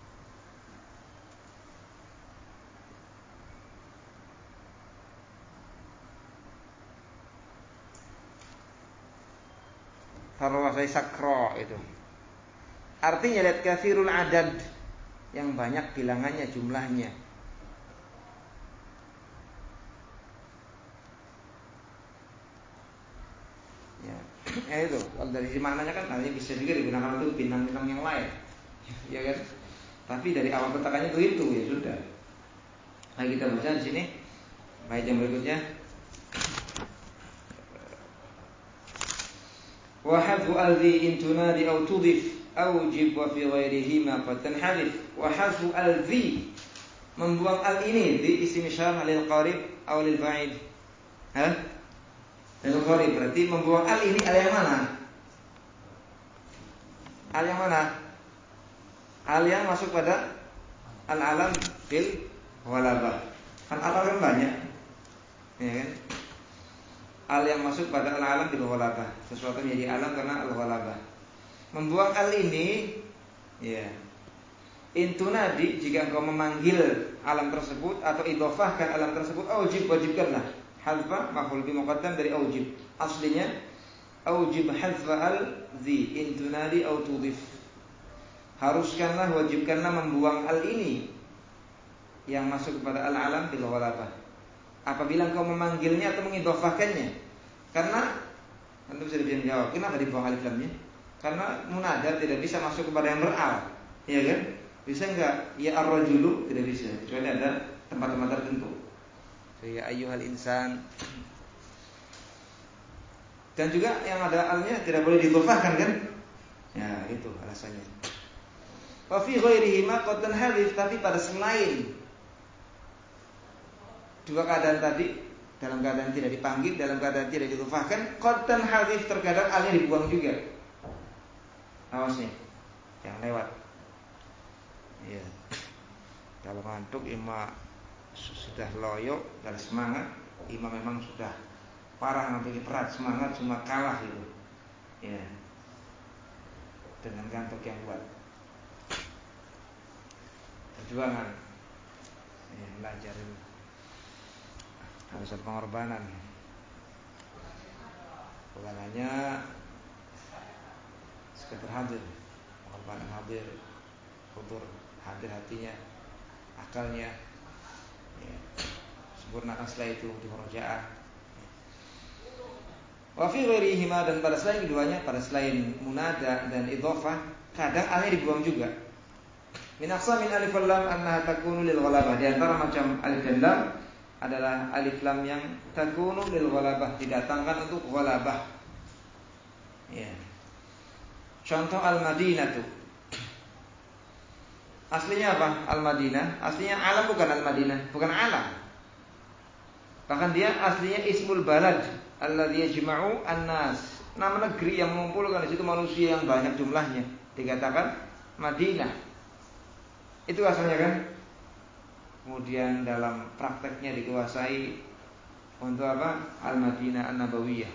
Tarwa saya sakro itu. Artinya lihat kathirul adad, yang banyak bilangannya, jumlahnya. Ya. Ya itu, kalau dari sisi maknanya kan nanti bisa juga digunakan untuk bintang-bintang yang lain, ya kan? Tapi dari awal petakannya itu ya sudah. Nah kita baca di sini. Baik, yang berikutnya. Wa hadfu alzi in tunadi aw tudif awjib wa fi ghairihi ma qad tanhadif. Wa hadfu alzi, membuang al ini di isim isyarah lil qarib aw lil ba'id. Lil qarib berarti membuang al ini al yang mana? Al yang mana? Al yang masuk pada al-alam bil ghalabah. Kan al kan banyak. Ya kan? Al yang masuk pada al-alam bil ghalabah. Sesuatu menjadi alam karena al-ghalabah. Membuang al ini, ya. Intunadi, jika engkau memanggil alam tersebut atau idhofahkan alam tersebut, aujib, wajibkanlah. Hadfa maf'ul bi muqaddam dari aujib. Aslinya aujib hadfa al-zi intunadi au tudif. Haruskanlah, wajibkanlah membuang al ini yang masuk kepada al-alam bil ghalabah apabila engkau memanggilnya atau mengidhofahkannya. Karena anda bisa dijawab, kenapa dibuang alif lamnya? Karena munada tidak bisa masuk kepada yang beral, ya kan? Bisa enggak? Ya ar-rajulu tidak bisa, kecuali ada tempat-tempat tertentu. Ya ayyuhal insan. Dan juga yang ada alnya tidak boleh didhofahkan kan? Ya, itu alasannya. Wa fi ghairihi ma qad tanhadif, tapi pada selain dua keadaan tadi, dalam keadaan tidak dipanggil, dalam keadaan tidak didhofahkan, qad tanhadif, terkadang alnya dibuang juga. Awas nih, yang lewat. Ya. Kalau ngantuk ima sudah loyo, dan semangat, ima memang sudah parah, ngantuk berat, semangat cuma kalah gitu. Ya. Dengan ngantuk yang kuat. Perjuangan. Ya, belajar ini. Harus ada pengorbanan. Bukan hanya sekedar hadir, pengorbanan hadir, hudur, hadir hatinya, akalnya, ya, sempurnakan setelah itu di murojaah. Wa fi ghairihima, dan pada selain keduanya, pada selain munada dan idhofah, kadang alnya dibuang juga. Min aqsamin alif wal lam annaha takunu lil ghalabah. Di antara macam alif dan lam adalah alif lam yang takunu lil ghalabah, didatangkan untuk ghalabah. Ya. Contoh al-Madinah tuh. Aslinya apa? Al-Madinah. Aslinya alam, bukan al-Madinah, bukan alam. Bahkan dia aslinya ismul balad alladzi yajma'u an-nas. Nama negeri yang mengumpulkan di situ manusia yang banyak jumlahnya. Dikatakan Madinah. Itu asalnya kan? Kemudian dalam prakteknya dikuasai untuk apa? Al-Madinah An-Nabawiyah.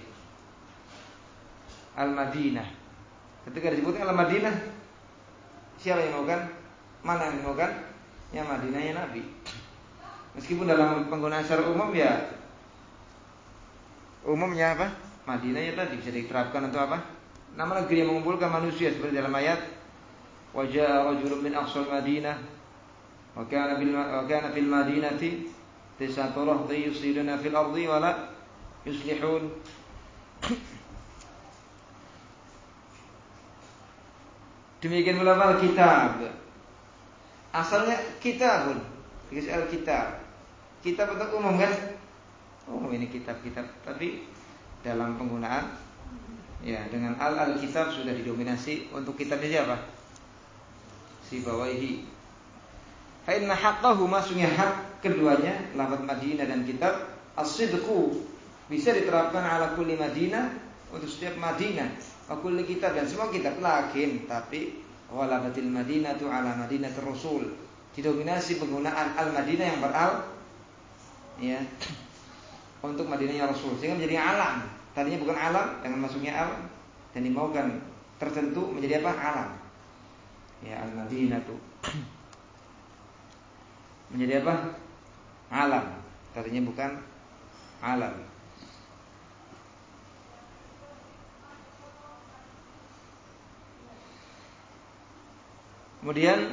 Al-Madinah. Ketika disebutkan Al-Madinah, siapa yang maukan? Mana yang maukan? Ya Madinahnya Nabi. Meskipun dalam penggunaan secara umum ya umumnya apa? Madinahnya tadi bisa diterapkan untuk apa? Nama negeri yang mengumpulkan manusia, seperti dalam ayat wa jaa rajulun min aqsal Madinah wa kana fil madinati tis'atu rahti yusiduna fil ardi wa la yuslihun. Demikian pula Al-Kitab. Asalnya kitabun, dikasih Al-Kitab. Kitab untuk umum kan? Oh, ini kitab-kitab. Tapi dalam penggunaan, ya dengan Al-Kitab sudah didominasi. Untuk kitabnya siapa? Sibawaihi. Fa inna haqqahu, maksudnya hak keduanya, lafaz Madinah dan kitab, as-sidqu, bisa diterapkan ala kulli Madinah, untuk setiap Madinah. Kulli kitab, dan semua kitab. Lakin tapi ghalabatil Madinatu ala Madinatir Rasul, didominasi penggunaan al-Madinah yang beral, ya, untuk Madinahnya Rasul, sehingga menjadi alam. Tadinya bukan alam, dengan masuknya al dan dimaukan tertentu menjadi apa? Alam. Ya, al-Madinatu menjadi apa? Alam. Tadinya bukan alam. Kemudian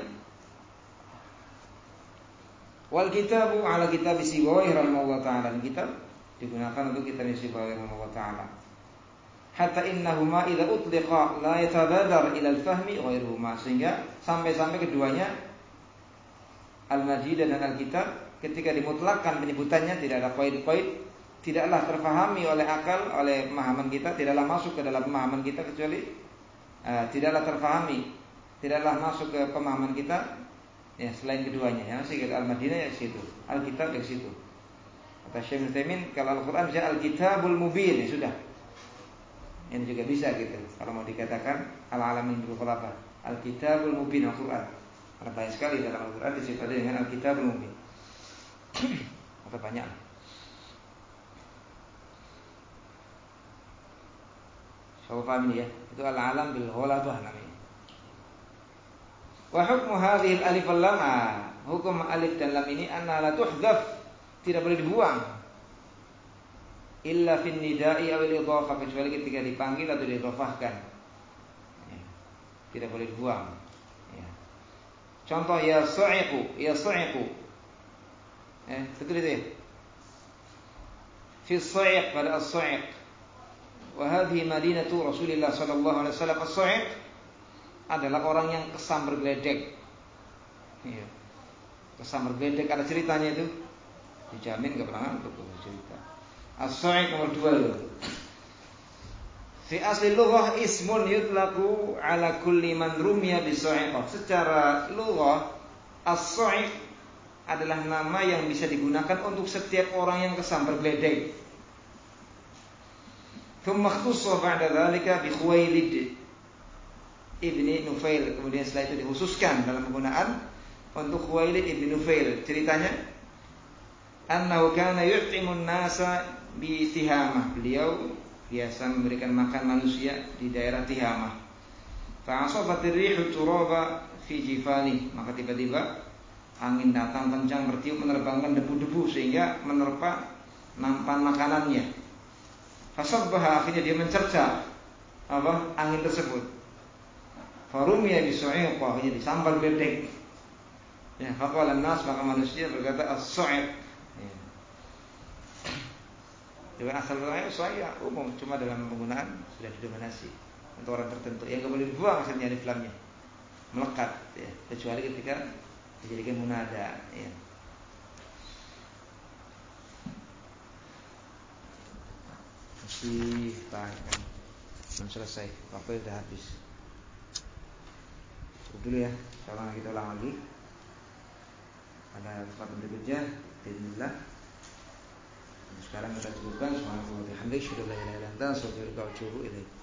wal kitabu ala kitab Sibawaihi rahimahullah ta'ala. Kitab digunakan untuk kitab Sibawaihi rahimahullah ta'ala. hatta innahuma idza utliqa la yatabadar ila al-fahmi ghairuhuma, sehingga sampai-sampai keduanya al-Majidah dan Al-Kitab ketika dimutlakkan penyebutannya tidak ada qaid-qaid, tidaklah terfahami oleh akal, oleh pemahaman kita, tidaklah masuk ke dalam pemahaman kita kecuali tidaklah terfahami, tidaklah masuk ke pemahaman kita ya selain keduanya. Ya masih kata Al-Madinah ya situ, Al-Kitab ya situ. Kata Syekh Utsaimin kalau Al-Qur'an bisa Al-Kitabul Mubin ya sudah. Ini juga bisa gitu. Kalau mau dikatakan al-alamin bil khulafah, Al-Kitabul Mubin Al-Qur'an. Karena banyak sekali dalam Al-Qur'an disifati dengan Al-Kitabul Mubin. Atau banyak. Coba paham ini ya. Itu al-alam bil khulafah namanya. Wa hukmu hadhil alif wal lam. Hukum alif dan lam ini anna la tuhdhaf, tidak boleh dibuang. Illa fin nida'i awil idhafah, kecuali ketika dipanggil atau diidhafahkan ya, tidak boleh dibuang ya. Contoh ya su'iqu, ya su'iqu betul itu ya, fi su'iq pada as-su'iq. Wa hadhihi madinatu Rasulillah sallallahu alaihi wasallam. As-su'iq adalah orang yang kesam bergeledek ya. Kesam bergeledek ada ceritanya itu, dijamin gak pernah ngantuk cerita. As-su'iq nomor 2 itu. Fi asli lughah ismun yutlaqu ala kulli man rumiya bis-su'iqah. Secara lughah as-su'iq adalah nama yang bisa digunakan untuk setiap orang yang kesam bergeledek. Thumma khususa ba'da dzalika bi Khuwailid ibni Nufail. Kemudian setelah itu dikhususkan dalam penggunaan untuk Khuwailid ibni Nufail. Ceritanya annahu kana yut'imun nasa bi Tihamah. Beliau biasa memberikan makan manusia di daerah Tihamah. Fa'asafatir rihu turaba fi jifani. Maka tiba-tiba angin datang kencang bertiup menerbangkan debu-debu sehingga menerpa nampan makanannya. Fasabbaha, akhirnya dia mencerca angin tersebut. Farumiya bisu'iq, akhirnya disambal bedek. Ya, faqala an-nas, maka manusia berkata as-su'iq. Jadi asal katanya saya umum, cuma dalam penggunaan sudah didominasi untuk orang tertentu. Yang nggak boleh dibuang akhirnya alif lamnya melekat, ya. Kecuali ketika dijadikan munada. Ya. Masih banyak, belum selesai, waktu sudah habis. Cukup dulu ya, sekarang kita ulang lagi. Pada kesempatan berikutnya, bismillah. Sekarang kita cukupkan. Subhanallah wa bihamdihi, asyhadu an la ilaha illa anta, astaghfiruka wa atubu ilaik.